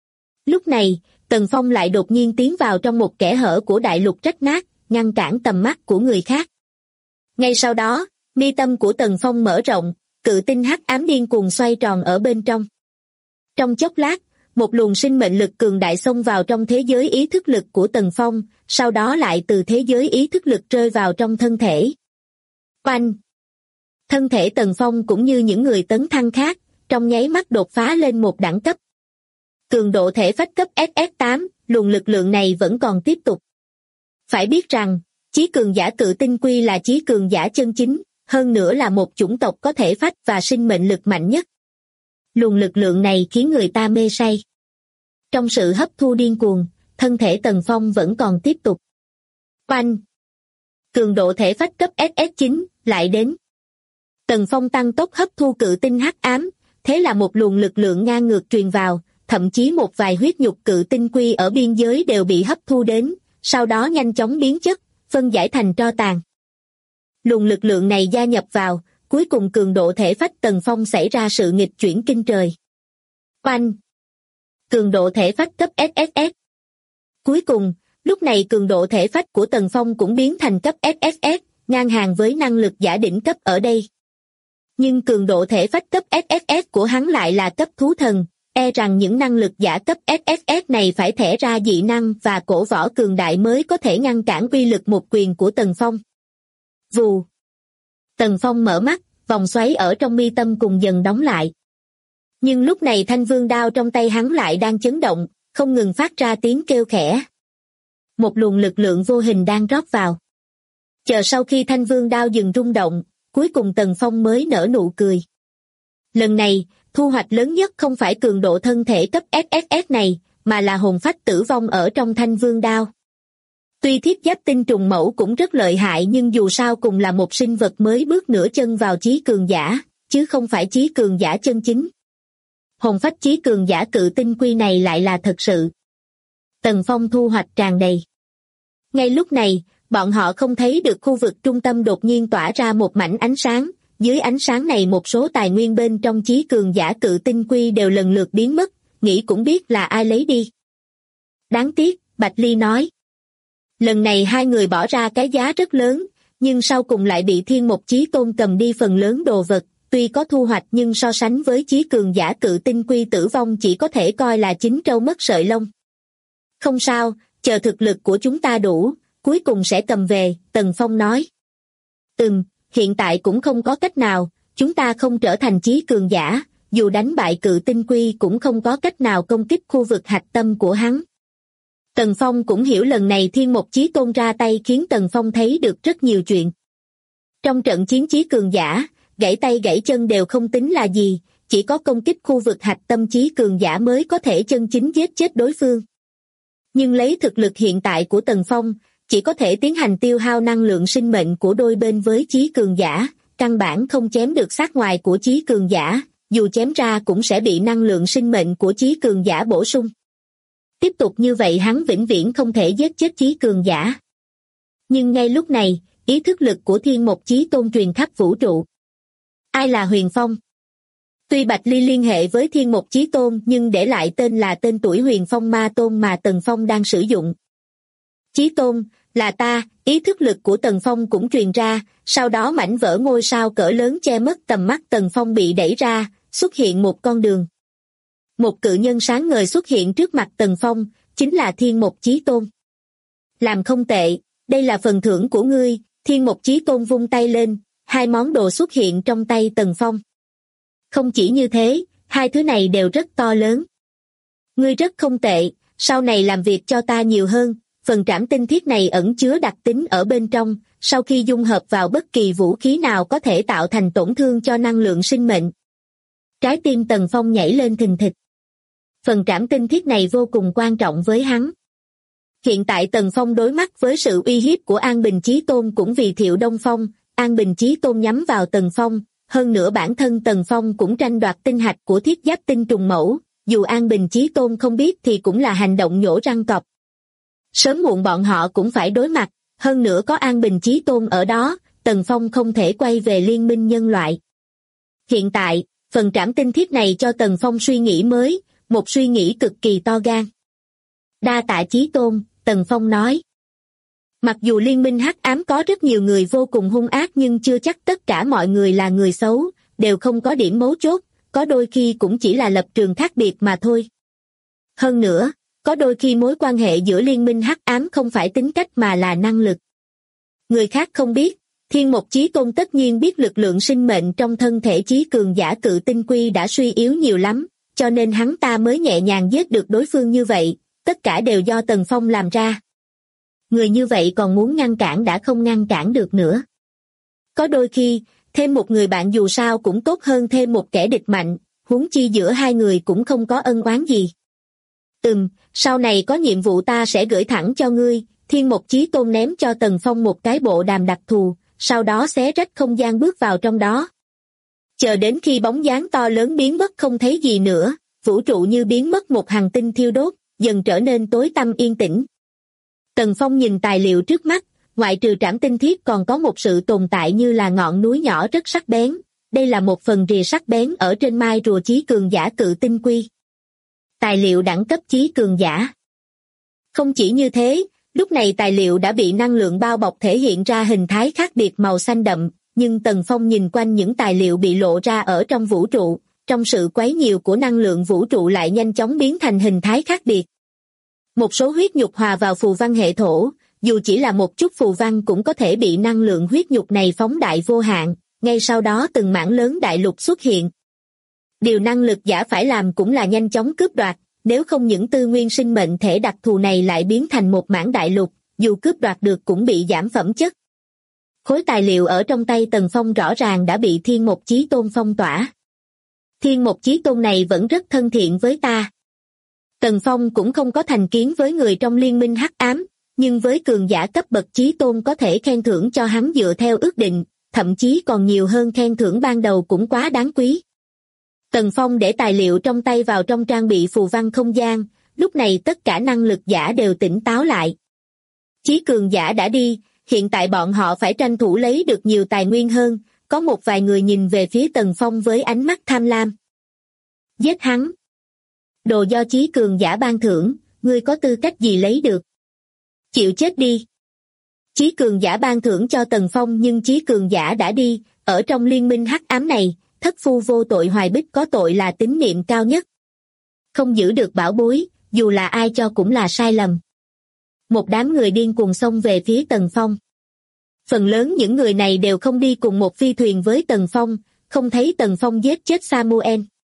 Lúc này, Tần Phong lại đột nhiên tiến vào trong một kẽ hở của đại lục rách nát, ngăn cản tầm mắt của người khác. Ngay sau đó, mi tâm của Tần Phong mở rộng, cự tinh hắc ám điên cuồng xoay tròn ở bên trong. Trong chốc lát, một luồng sinh mệnh lực cường đại xông vào trong thế giới ý thức lực của Tần Phong, sau đó lại từ thế giới ý thức lực rơi vào trong thân thể. Oanh! Thân thể Tần Phong cũng như những người tấn thăng khác, trong nháy mắt đột phá lên một đẳng cấp. Cường độ thể phách cấp SS8, luồng lực lượng này vẫn còn tiếp tục. Phải biết rằng, Chí cường giả Cự Tinh Quy là Chí cường giả chân chính, hơn nữa là một chủng tộc có thể phách và sinh mệnh lực mạnh nhất. Luồng lực lượng này khiến người ta mê say. Trong sự hấp thu điên cuồng, thân thể Tần Phong vẫn còn tiếp tục. Oanh! Cường độ thể phách cấp SS9, lại đến. Tần Phong tăng tốc hấp thu cự tinh hắc ám, thế là một luồng lực lượng ngang ngược truyền vào, thậm chí một vài huyết nhục Cự Tinh Quy ở biên giới đều bị hấp thu đến, sau đó nhanh chóng biến chất, phân giải thành tro tàn. Luồng lực lượng này gia nhập vào, cuối cùng cường độ thể phách Tần Phong xảy ra sự nghịch chuyển kinh trời. Oanh! Cường độ thể phách cấp SSS. Cuối cùng, lúc này cường độ thể phách của Tần Phong cũng biến thành cấp SSS, ngang hàng với năng lực giả đỉnh cấp ở đây. Nhưng cường độ thể phách cấp SSS của hắn lại là cấp thú thần, e rằng những năng lực giả cấp SSS này phải thẻ ra dị năng và cổ võ cường đại mới có thể ngăn cản uy lực một quyền của Tần Phong. Vù! Tần Phong mở mắt, vòng xoáy ở trong mi tâm cùng dần đóng lại. Nhưng lúc này thanh vương đao trong tay hắn lại đang chấn động, không ngừng phát ra tiếng kêu khẽ. Một luồng lực lượng vô hình đang rót vào. Chờ sau khi thanh vương đao dừng rung động, cuối cùng Tần Phong mới nở nụ cười. Lần này, thu hoạch lớn nhất không phải cường độ thân thể cấp SSS này, mà là hồn phách tử vong ở trong thanh vương đao. Tuy Thiết Giáp Tinh trùng mẫu cũng rất lợi hại nhưng dù sao cùng là một sinh vật mới bước nửa chân vào chí cường giả, chứ không phải chí cường giả chân chính. Hồn phách chí cường giả Cự Tinh Quy này lại là thật sự. Tần Phong thu hoạch tràn đầy. Ngay lúc này, Bọn họ không thấy được khu vực trung tâm đột nhiên tỏa ra một mảnh ánh sáng, dưới ánh sáng này một số tài nguyên bên trong chí cường giả cự tinh quy đều lần lượt biến mất, nghĩ cũng biết là ai lấy đi. Đáng tiếc, Bạch Ly nói. Lần này hai người bỏ ra cái giá rất lớn, nhưng sau cùng lại bị Thiên Mộc Chí Tôn cầm đi phần lớn đồ vật, tuy có thu hoạch nhưng so sánh với chí cường giả cự tinh quy tử vong chỉ có thể coi là chín trâu mất sợi lông. Không sao, chờ thực lực của chúng ta đủ, cuối cùng sẽ cầm về, Tần Phong nói. Hiện tại cũng không có cách nào, chúng ta không trở thành chí cường giả, dù đánh bại cự tinh quy cũng không có cách nào công kích khu vực hạch tâm của hắn. Tần Phong cũng hiểu lần này Thiên Mộc Chí Tôn ra tay khiến Tần Phong thấy được rất nhiều chuyện. Trong trận chiến chí cường giả, gãy tay gãy chân đều không tính là gì, chỉ có công kích khu vực hạch tâm chí cường giả mới có thể chân chính giết chết đối phương. Nhưng lấy thực lực hiện tại của Tần Phong, chỉ có thể tiến hành tiêu hao năng lượng sinh mệnh của đôi bên với chí cường giả, căn bản không chém được xác ngoài của chí cường giả, dù chém ra cũng sẽ bị năng lượng sinh mệnh của chí cường giả bổ sung. Tiếp tục như vậy hắn vĩnh viễn không thể giết chết chí cường giả. Nhưng ngay lúc này, ý thức lực của Thiên Mộc Chí Tôn truyền khắp vũ trụ. Ai là Huyền Phong? Tuy Bạch Ly liên hệ với Thiên Mộc Chí Tôn nhưng để lại tên là tên tuổi Huyền Phong Ma Tôn mà Tần Phong đang sử dụng. Chí Tôn, là ta, ý thức lực của Tần Phong cũng truyền ra, sau đó mảnh vỡ ngôi sao cỡ lớn che mất tầm mắt Tần Phong bị đẩy ra, xuất hiện một con đường. Một cự nhân sáng ngời xuất hiện trước mặt Tần Phong, chính là Thiên Mộc Chí Tôn. Làm không tệ, đây là phần thưởng của ngươi, Thiên Mộc Chí Tôn vung tay lên, hai món đồ xuất hiện trong tay Tần Phong. Không chỉ như thế, hai thứ này đều rất to lớn. Ngươi rất không tệ, sau này làm việc cho ta nhiều hơn, phần trảm tinh thiết này ẩn chứa đặc tính ở bên trong, sau khi dung hợp vào bất kỳ vũ khí nào có thể tạo thành tổn thương cho năng lượng sinh mệnh. Trái tim Tần Phong nhảy lên thình thịch. Phần trảm tinh thiết này vô cùng quan trọng với hắn. Hiện tại Tần Phong đối mặt với sự uy hiếp của An Bình Chí Tôn cũng vì Thiệu Đông Phong, An Bình Chí Tôn nhắm vào Tần Phong, hơn nữa bản thân Tần Phong cũng tranh đoạt tinh hạch của thiết giáp tinh trùng mẫu, dù An Bình Chí Tôn không biết thì cũng là hành động nhổ răng cọp. Sớm muộn bọn họ cũng phải đối mặt, hơn nữa có An Bình Chí Tôn ở đó, Tần Phong không thể quay về liên minh nhân loại. Hiện tại, phần trảm tinh thiết này cho Tần Phong suy nghĩ mới, một suy nghĩ cực kỳ to gan. Đa tạ Chí Tôn, Tần Phong nói. Mặc dù liên minh hắc ám có rất nhiều người vô cùng hung ác nhưng chưa chắc tất cả mọi người là người xấu, đều không có điểm mấu chốt, có đôi khi cũng chỉ là lập trường khác biệt mà thôi. Hơn nữa, có đôi khi mối quan hệ giữa liên minh hắc ám không phải tính cách mà là năng lực. Người khác không biết, Thiên Mộc Chí Tôn tất nhiên biết lực lượng sinh mệnh trong thân thể chí cường giả cự tinh quy đã suy yếu nhiều lắm, cho nên hắn ta mới nhẹ nhàng giết được đối phương như vậy, tất cả đều do Tần Phong làm ra. Người như vậy còn muốn ngăn cản đã không ngăn cản được nữa. Có đôi khi, thêm một người bạn dù sao cũng tốt hơn thêm một kẻ địch mạnh, huống chi giữa hai người cũng không có ân oán gì. Sau này có nhiệm vụ ta sẽ gửi thẳng cho ngươi, Thiên Mộc Chí Tôn ném cho Tần Phong một cái bộ đàm đặc thù, sau đó xé rách không gian bước vào trong đó. Chờ đến khi bóng dáng to lớn biến mất không thấy gì nữa, vũ trụ như biến mất một hành tinh thiêu đốt, dần trở nên tối tăm yên tĩnh. Tần Phong nhìn tài liệu trước mắt, ngoại trừ trảm tinh thiết còn có một sự tồn tại như là ngọn núi nhỏ rất sắc bén, đây là một phần rìa sắc bén ở trên mai rùa chí cường giả cự tinh quy. Tài liệu đẳng cấp chí cường giả. Không chỉ như thế, lúc này tài liệu đã bị năng lượng bao bọc thể hiện ra hình thái khác biệt màu xanh đậm, nhưng Tần Phong nhìn quanh những tài liệu bị lộ ra ở trong vũ trụ, trong sự quấy nhiều của năng lượng vũ trụ lại nhanh chóng biến thành hình thái khác biệt. Một số huyết nhục hòa vào phù văn hệ thổ, dù chỉ là một chút phù văn cũng có thể bị năng lượng huyết nhục này phóng đại vô hạn, ngay sau đó từng mảng lớn đại lục xuất hiện. Điều năng lực giả phải làm cũng là nhanh chóng cướp đoạt, nếu không những tư nguyên sinh mệnh thể đặc thù này lại biến thành một mảng đại lục, dù cướp đoạt được cũng bị giảm phẩm chất. Khối tài liệu ở trong tay Tần Phong rõ ràng đã bị Thiên Mộc Chí Tôn phong tỏa. Thiên Mộc Chí Tôn này vẫn rất thân thiện với ta. Tần Phong cũng không có thành kiến với người trong liên minh hắc ám, nhưng với cường giả cấp bậc Chí Tôn có thể khen thưởng cho hắn dựa theo ước định, thậm chí còn nhiều hơn khen thưởng ban đầu cũng quá đáng quý. Tần Phong để tài liệu trong tay vào trong trang bị phù văn không gian, lúc này tất cả năng lực giả đều tỉnh táo lại. Chí cường giả đã đi, hiện tại bọn họ phải tranh thủ lấy được nhiều tài nguyên hơn, có một vài người nhìn về phía Tần Phong với ánh mắt tham lam. Giết hắn. Đồ do chí cường giả ban thưởng, ngươi có tư cách gì lấy được? Chịu chết đi. Chí cường giả ban thưởng cho Tần Phong nhưng chí cường giả đã đi, ở trong liên minh hắc ám này, thất phu vô tội Hoài Bích có tội là tín niệm cao nhất. Không giữ được bảo bối, dù là ai cho cũng là sai lầm. Một đám người điên cuồng xông về phía Tần Phong. Phần lớn những người này đều không đi cùng một phi thuyền với Tần Phong, không thấy Tần Phong giết chết Samuel.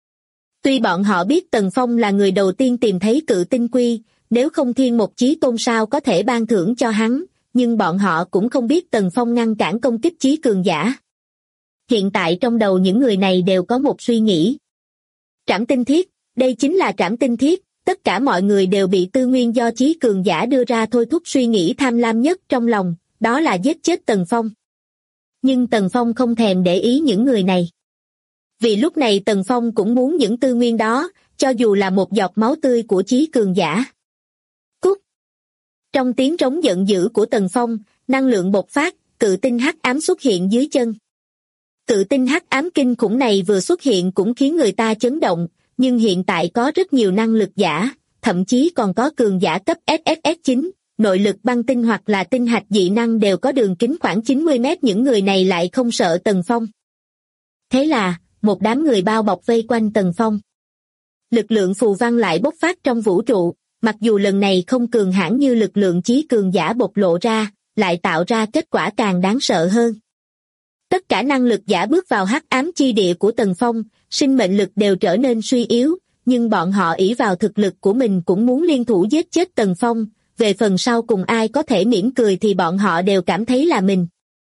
Tuy bọn họ biết Tần Phong là người đầu tiên tìm thấy cự tinh quy, nếu không thiên một chí tôn sao có thể ban thưởng cho hắn, nhưng bọn họ cũng không biết Tần Phong ngăn cản công kích chí cường giả. Hiện tại trong đầu những người này đều có một suy nghĩ. Trảm tinh thiết, đây chính là trảm tinh thiết, tất cả mọi người đều bị tư nguyên do chí cường giả đưa ra thôi thúc suy nghĩ tham lam nhất trong lòng, đó là giết chết Tần Phong. Nhưng Tần Phong không thèm để ý những người này. Vì lúc này Tần Phong cũng muốn những tư nguyên đó, cho dù là một giọt máu tươi của chí cường giả. Cút! Trong tiếng trống giận dữ của Tần Phong, năng lượng bộc phát, cự tinh hắc ám xuất hiện dưới chân. Cự tinh hắc ám kinh khủng này vừa xuất hiện cũng khiến người ta chấn động, nhưng hiện tại có rất nhiều năng lực giả, thậm chí còn có cường giả cấp SSS9, nội lực băng tinh hoặc là tinh hạch dị năng đều có đường kính khoảng 90 mét, những người này lại không sợ Tần Phong. Thế là, một đám người bao bọc vây quanh Tần Phong. Lực lượng phù văn lại bộc phát trong vũ trụ, mặc dù lần này không cường hãn như lực lượng chí cường giả bộc lộ ra, lại tạo ra kết quả càng đáng sợ hơn. Tất cả năng lực giả bước vào hắc ám chi địa của Tần Phong, sinh mệnh lực đều trở nên suy yếu, nhưng bọn họ ỷ vào thực lực của mình cũng muốn liên thủ giết chết Tần Phong, về phần sau cùng ai có thể mỉm cười thì bọn họ đều cảm thấy là mình.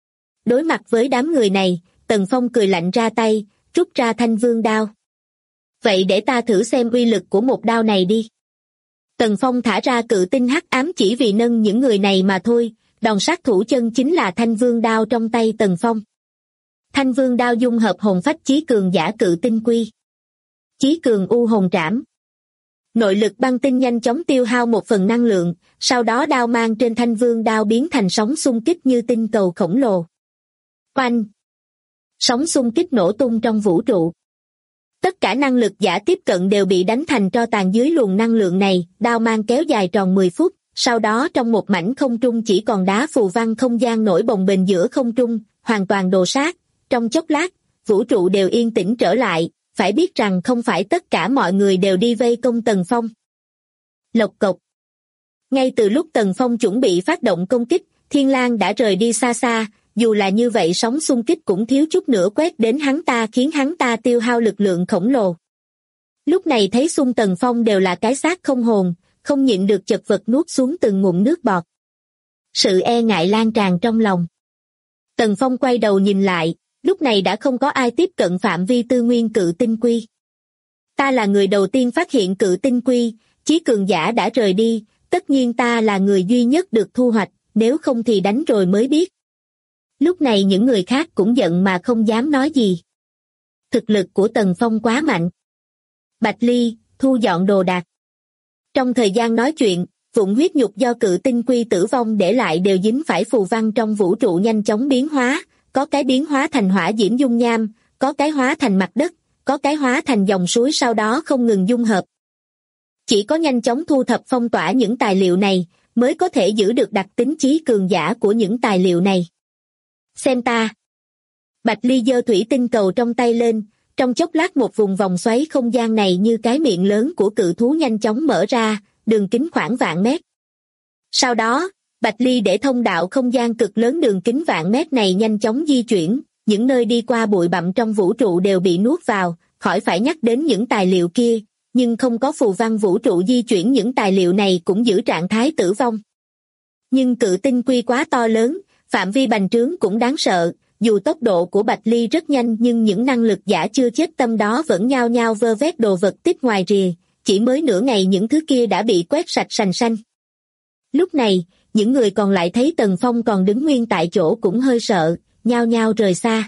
Đối mặt với đám người này, Tần Phong cười lạnh ra tay, rút ra thanh vương đao. Vậy để ta thử xem uy lực của một đao này đi. Tần Phong thả ra cự tinh hắc ám chỉ vì nâng những người này mà thôi, đòn sát thủ chân chính là thanh vương đao trong tay Tần Phong. Thanh vương đao dung hợp hồn phách chí cường giả cự tinh quy. Chí cường u hồn trảm. Nội lực băng tinh nhanh chóng tiêu hao một phần năng lượng, sau đó đao mang trên thanh vương đao biến thành sóng xung kích như tinh cầu khổng lồ. Oanh! Sóng xung kích nổ tung trong vũ trụ. Tất cả năng lực giả tiếp cận đều bị đánh thành tro tàn dưới luồng năng lượng này, đao mang kéo dài tròn 10 phút, sau đó trong một mảnh không trung chỉ còn đá phù văn không gian nổi bồng bềnh giữa không trung, hoàn toàn đồ sát. Trong chốc lát, vũ trụ đều yên tĩnh trở lại, phải biết rằng không phải tất cả mọi người đều đi vây công Tần Phong. Lộc cộc. Ngay từ lúc Tần Phong chuẩn bị phát động công kích, Thiên Lang đã rời đi xa xa, dù là như vậy sóng xung kích cũng thiếu chút nữa quét đến hắn ta khiến hắn ta tiêu hao lực lượng khổng lồ. Lúc này thấy xung Tần Phong đều là cái xác không hồn, không nhịn được chật vật nuốt xuống từng ngụm nước bọt. Sự e ngại lan tràn trong lòng. Tần Phong quay đầu nhìn lại, lúc này đã không có ai tiếp cận phạm vi tư nguyên cự tinh quy. Ta là người đầu tiên phát hiện cự tinh quy, chí cường giả đã rời đi, tất nhiên ta là người duy nhất được thu hoạch, nếu không thì đánh rồi mới biết. Lúc này những người khác cũng giận mà không dám nói gì. Thực lực của Tần Phong quá mạnh. Bạch Ly, thu dọn đồ đạc. Trong thời gian nói chuyện, vụn huyết nhục do cự tinh quy tử vong để lại đều dính phải phù văn trong vũ trụ nhanh chóng biến hóa, có cái biến hóa thành hỏa diễm dung nham, có cái hóa thành mặt đất, có cái hóa thành dòng suối sau đó không ngừng dung hợp. Chỉ có nhanh chóng thu thập phong tỏa những tài liệu này, mới có thể giữ được đặc tính chí cường giả của những tài liệu này. Xem ta. Bạch Ly giơ thủy tinh cầu trong tay lên, trong chốc lát một vùng vòng xoáy không gian này như cái miệng lớn của cự thú nhanh chóng mở ra, đường kính khoảng vạn mét. Sau đó, Bạch Ly để thông đạo không gian cực lớn đường kính vạn mét này nhanh chóng di chuyển, những nơi đi qua bụi bặm trong vũ trụ đều bị nuốt vào, khỏi phải nhắc đến những tài liệu kia, nhưng không có phù văn vũ trụ di chuyển những tài liệu này cũng giữ trạng thái tử vong. Nhưng cự tinh quy quá to lớn, phạm vi bành trướng cũng đáng sợ, dù tốc độ của Bạch Ly rất nhanh nhưng những năng lực giả chưa chết tâm đó vẫn nhao nhao vơ vét đồ vật tích ngoài rìa, chỉ mới nửa ngày những thứ kia đã bị quét sạch sành xanh. Lúc này, những người còn lại thấy Tần Phong còn đứng nguyên tại chỗ cũng hơi sợ, nhao nhao rời xa.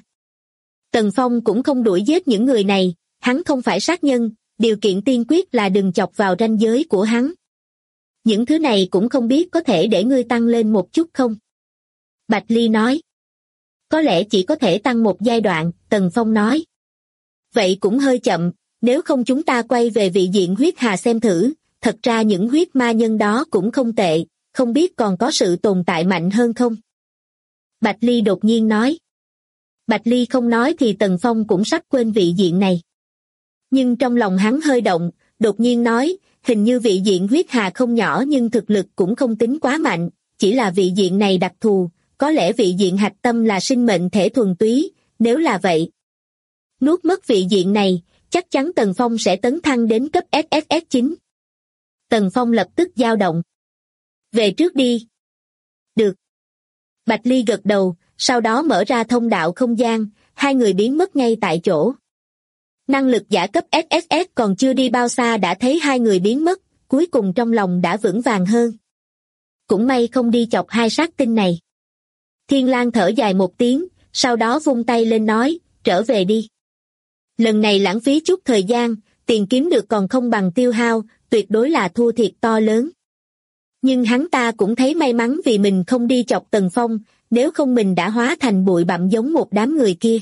Tần Phong cũng không đuổi giết những người này, hắn không phải sát nhân, điều kiện tiên quyết là đừng chọc vào ranh giới của hắn. Những thứ này cũng không biết có thể để ngươi tăng lên một chút không? Bạch Ly nói. Có lẽ chỉ có thể tăng một giai đoạn, Tần Phong nói. Vậy cũng hơi chậm, nếu không chúng ta quay về vị diện huyết hà xem thử, thật ra những huyết ma nhân đó cũng không tệ, không biết còn có sự tồn tại mạnh hơn không? Bạch Ly đột nhiên nói. Bạch Ly không nói thì Tần Phong cũng sắp quên vị diện này. Nhưng trong lòng hắn hơi động, đột nhiên nói, hình như vị diện huyết hà không nhỏ nhưng thực lực cũng không tính quá mạnh, chỉ là vị diện này đặc thù, có lẽ vị diện hạch tâm là sinh mệnh thể thuần túy, nếu là vậy. Nuốt mất vị diện này, chắc chắn Tần Phong sẽ tấn thăng đến cấp SSS9. Tần Phong lập tức dao động. Về trước đi. Được. Bạch Ly gật đầu, sau đó mở ra thông đạo không gian, hai người biến mất ngay tại chỗ. Năng lực giả cấp SSS còn chưa đi bao xa đã thấy hai người biến mất, cuối cùng trong lòng đã vững vàng hơn. Cũng may không đi chọc hai sát tinh này. Thiên Lang thở dài một tiếng, sau đó vung tay lên nói, trở về đi. Lần này lãng phí chút thời gian, tiền kiếm được còn không bằng tiêu hao, tuyệt đối là thua thiệt to lớn. Nhưng hắn ta cũng thấy may mắn vì mình không đi chọc Tần Phong, nếu không mình đã hóa thành bụi bặm giống một đám người kia.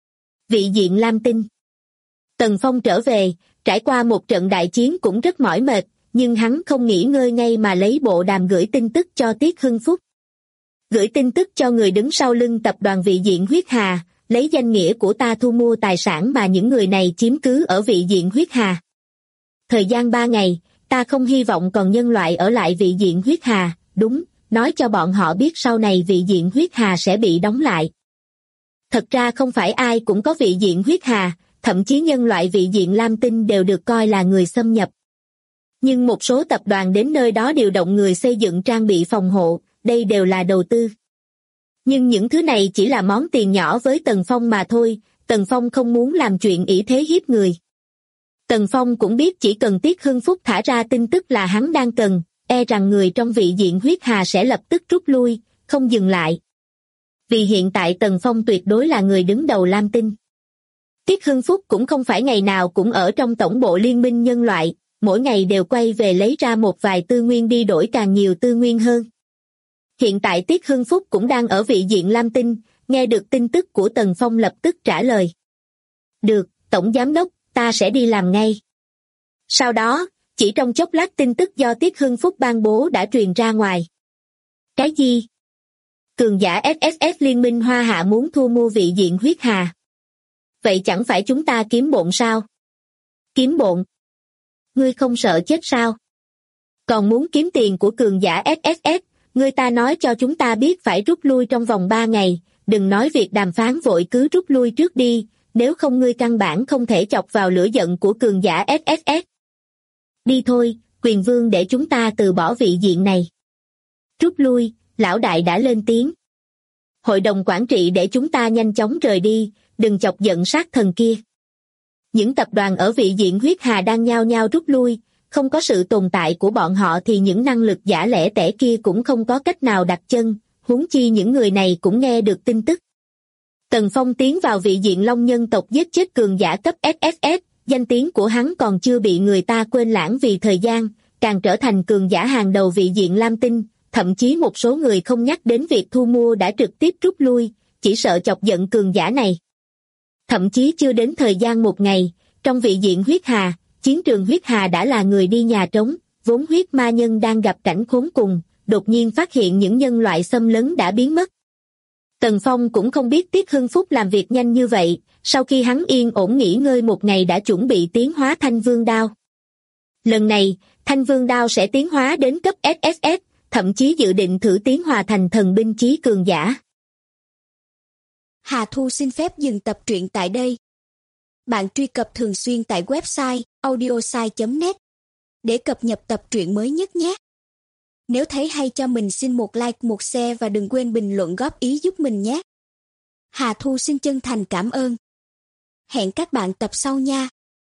Vị diện Lam Tinh. Tần Phong trở về, trải qua một trận đại chiến cũng rất mỏi mệt, nhưng hắn không nghỉ ngơi ngay mà lấy bộ đàm gửi tin tức cho Tiết Hưng Phúc. Gửi tin tức cho người đứng sau lưng tập đoàn vị diện huyết hà, lấy danh nghĩa của ta thu mua tài sản mà những người này chiếm cứ ở vị diện huyết hà. Thời gian 3 ngày, ta không hy vọng còn nhân loại ở lại vị diện huyết hà, đúng, nói cho bọn họ biết sau này vị diện huyết hà sẽ bị đóng lại. Thật ra không phải ai cũng có vị diện huyết hà, thậm chí nhân loại vị diện Lam Tinh đều được coi là người xâm nhập. Nhưng một số tập đoàn đến nơi đó điều động người xây dựng trang bị phòng hộ, đây đều là đầu tư. Nhưng những thứ này chỉ là món tiền nhỏ với Tần Phong mà thôi, Tần Phong không muốn làm chuyện ỷ thế hiếp người. Tần Phong cũng biết chỉ cần Tiết Hưng Phúc thả ra tin tức là hắn đang cần, e rằng người trong vị diện huyết hà sẽ lập tức rút lui, không dừng lại. Vì hiện tại Tần Phong tuyệt đối là người đứng đầu Lam Tinh. Tiết Hưng Phúc cũng không phải ngày nào cũng ở trong tổng bộ liên minh nhân loại, mỗi ngày đều quay về lấy ra một vài tư nguyên đi đổi càng nhiều tư nguyên hơn. Hiện tại Tiết Hưng Phúc cũng đang ở vị diện Lam Tinh, nghe được tin tức của Tần Phong lập tức trả lời. Được, Tổng Giám đốc, ta sẽ đi làm ngay. Sau đó, chỉ trong chốc lát tin tức do Tiết Hưng Phúc ban bố đã truyền ra ngoài. Cái gì? Cường giả SSS Liên minh Hoa Hạ muốn thu mua vị diện huyết hà. Vậy chẳng phải chúng ta kiếm bộn sao? Kiếm bộn? Ngươi không sợ chết sao? Còn muốn kiếm tiền của cường giả SSS, ngươi ta nói cho chúng ta biết phải rút lui trong vòng 3 ngày, đừng nói việc đàm phán vội cứ rút lui trước đi, nếu không ngươi căn bản không thể chọc vào lửa giận của cường giả SSS. Đi thôi, Quyền Vương để chúng ta từ bỏ vị diện này. Rút lui, lão đại đã lên tiếng. Hội đồng quản trị để chúng ta nhanh chóng rời đi, đừng chọc giận sát thần kia. Những tập đoàn ở vị diện huyết hà đang nhao nhao rút lui, không có sự tồn tại của bọn họ thì những năng lực giả lẻ tẻ kia cũng không có cách nào đặt chân, huống chi những người này cũng nghe được tin tức. Tần Phong tiến vào vị diện Long nhân tộc giết chết cường giả cấp SSS, danh tiếng của hắn còn chưa bị người ta quên lãng vì thời gian, càng trở thành cường giả hàng đầu vị diện Lam Tinh, thậm chí một số người không nhắc đến việc thu mua đã trực tiếp rút lui, chỉ sợ chọc giận cường giả này. Thậm chí chưa đến thời gian 1 ngày, trong vị diện huyết hà, chiến trường huyết hà đã là người đi nhà trống, vốn huyết ma nhân đang gặp cảnh khốn cùng, đột nhiên phát hiện những nhân loại xâm lấn đã biến mất. Tần Phong cũng không biết Tiết Hưng Phúc làm việc nhanh như vậy, sau khi hắn yên ổn nghỉ ngơi 1 ngày đã chuẩn bị tiến hóa Thanh Vương Đao. Lần này, Thanh Vương Đao sẽ tiến hóa đến cấp SSS, thậm chí dự định thử tiến hóa thành thần binh chí cường giả. Hà Thu xin phép dừng tập truyện tại đây. Bạn truy cập thường xuyên tại website audiosai.net để cập nhật tập truyện mới nhất nhé. Nếu thấy hay cho mình xin một like, một share và đừng quên bình luận góp ý giúp mình nhé. Hà Thu xin chân thành cảm ơn. Hẹn các bạn tập sau nha.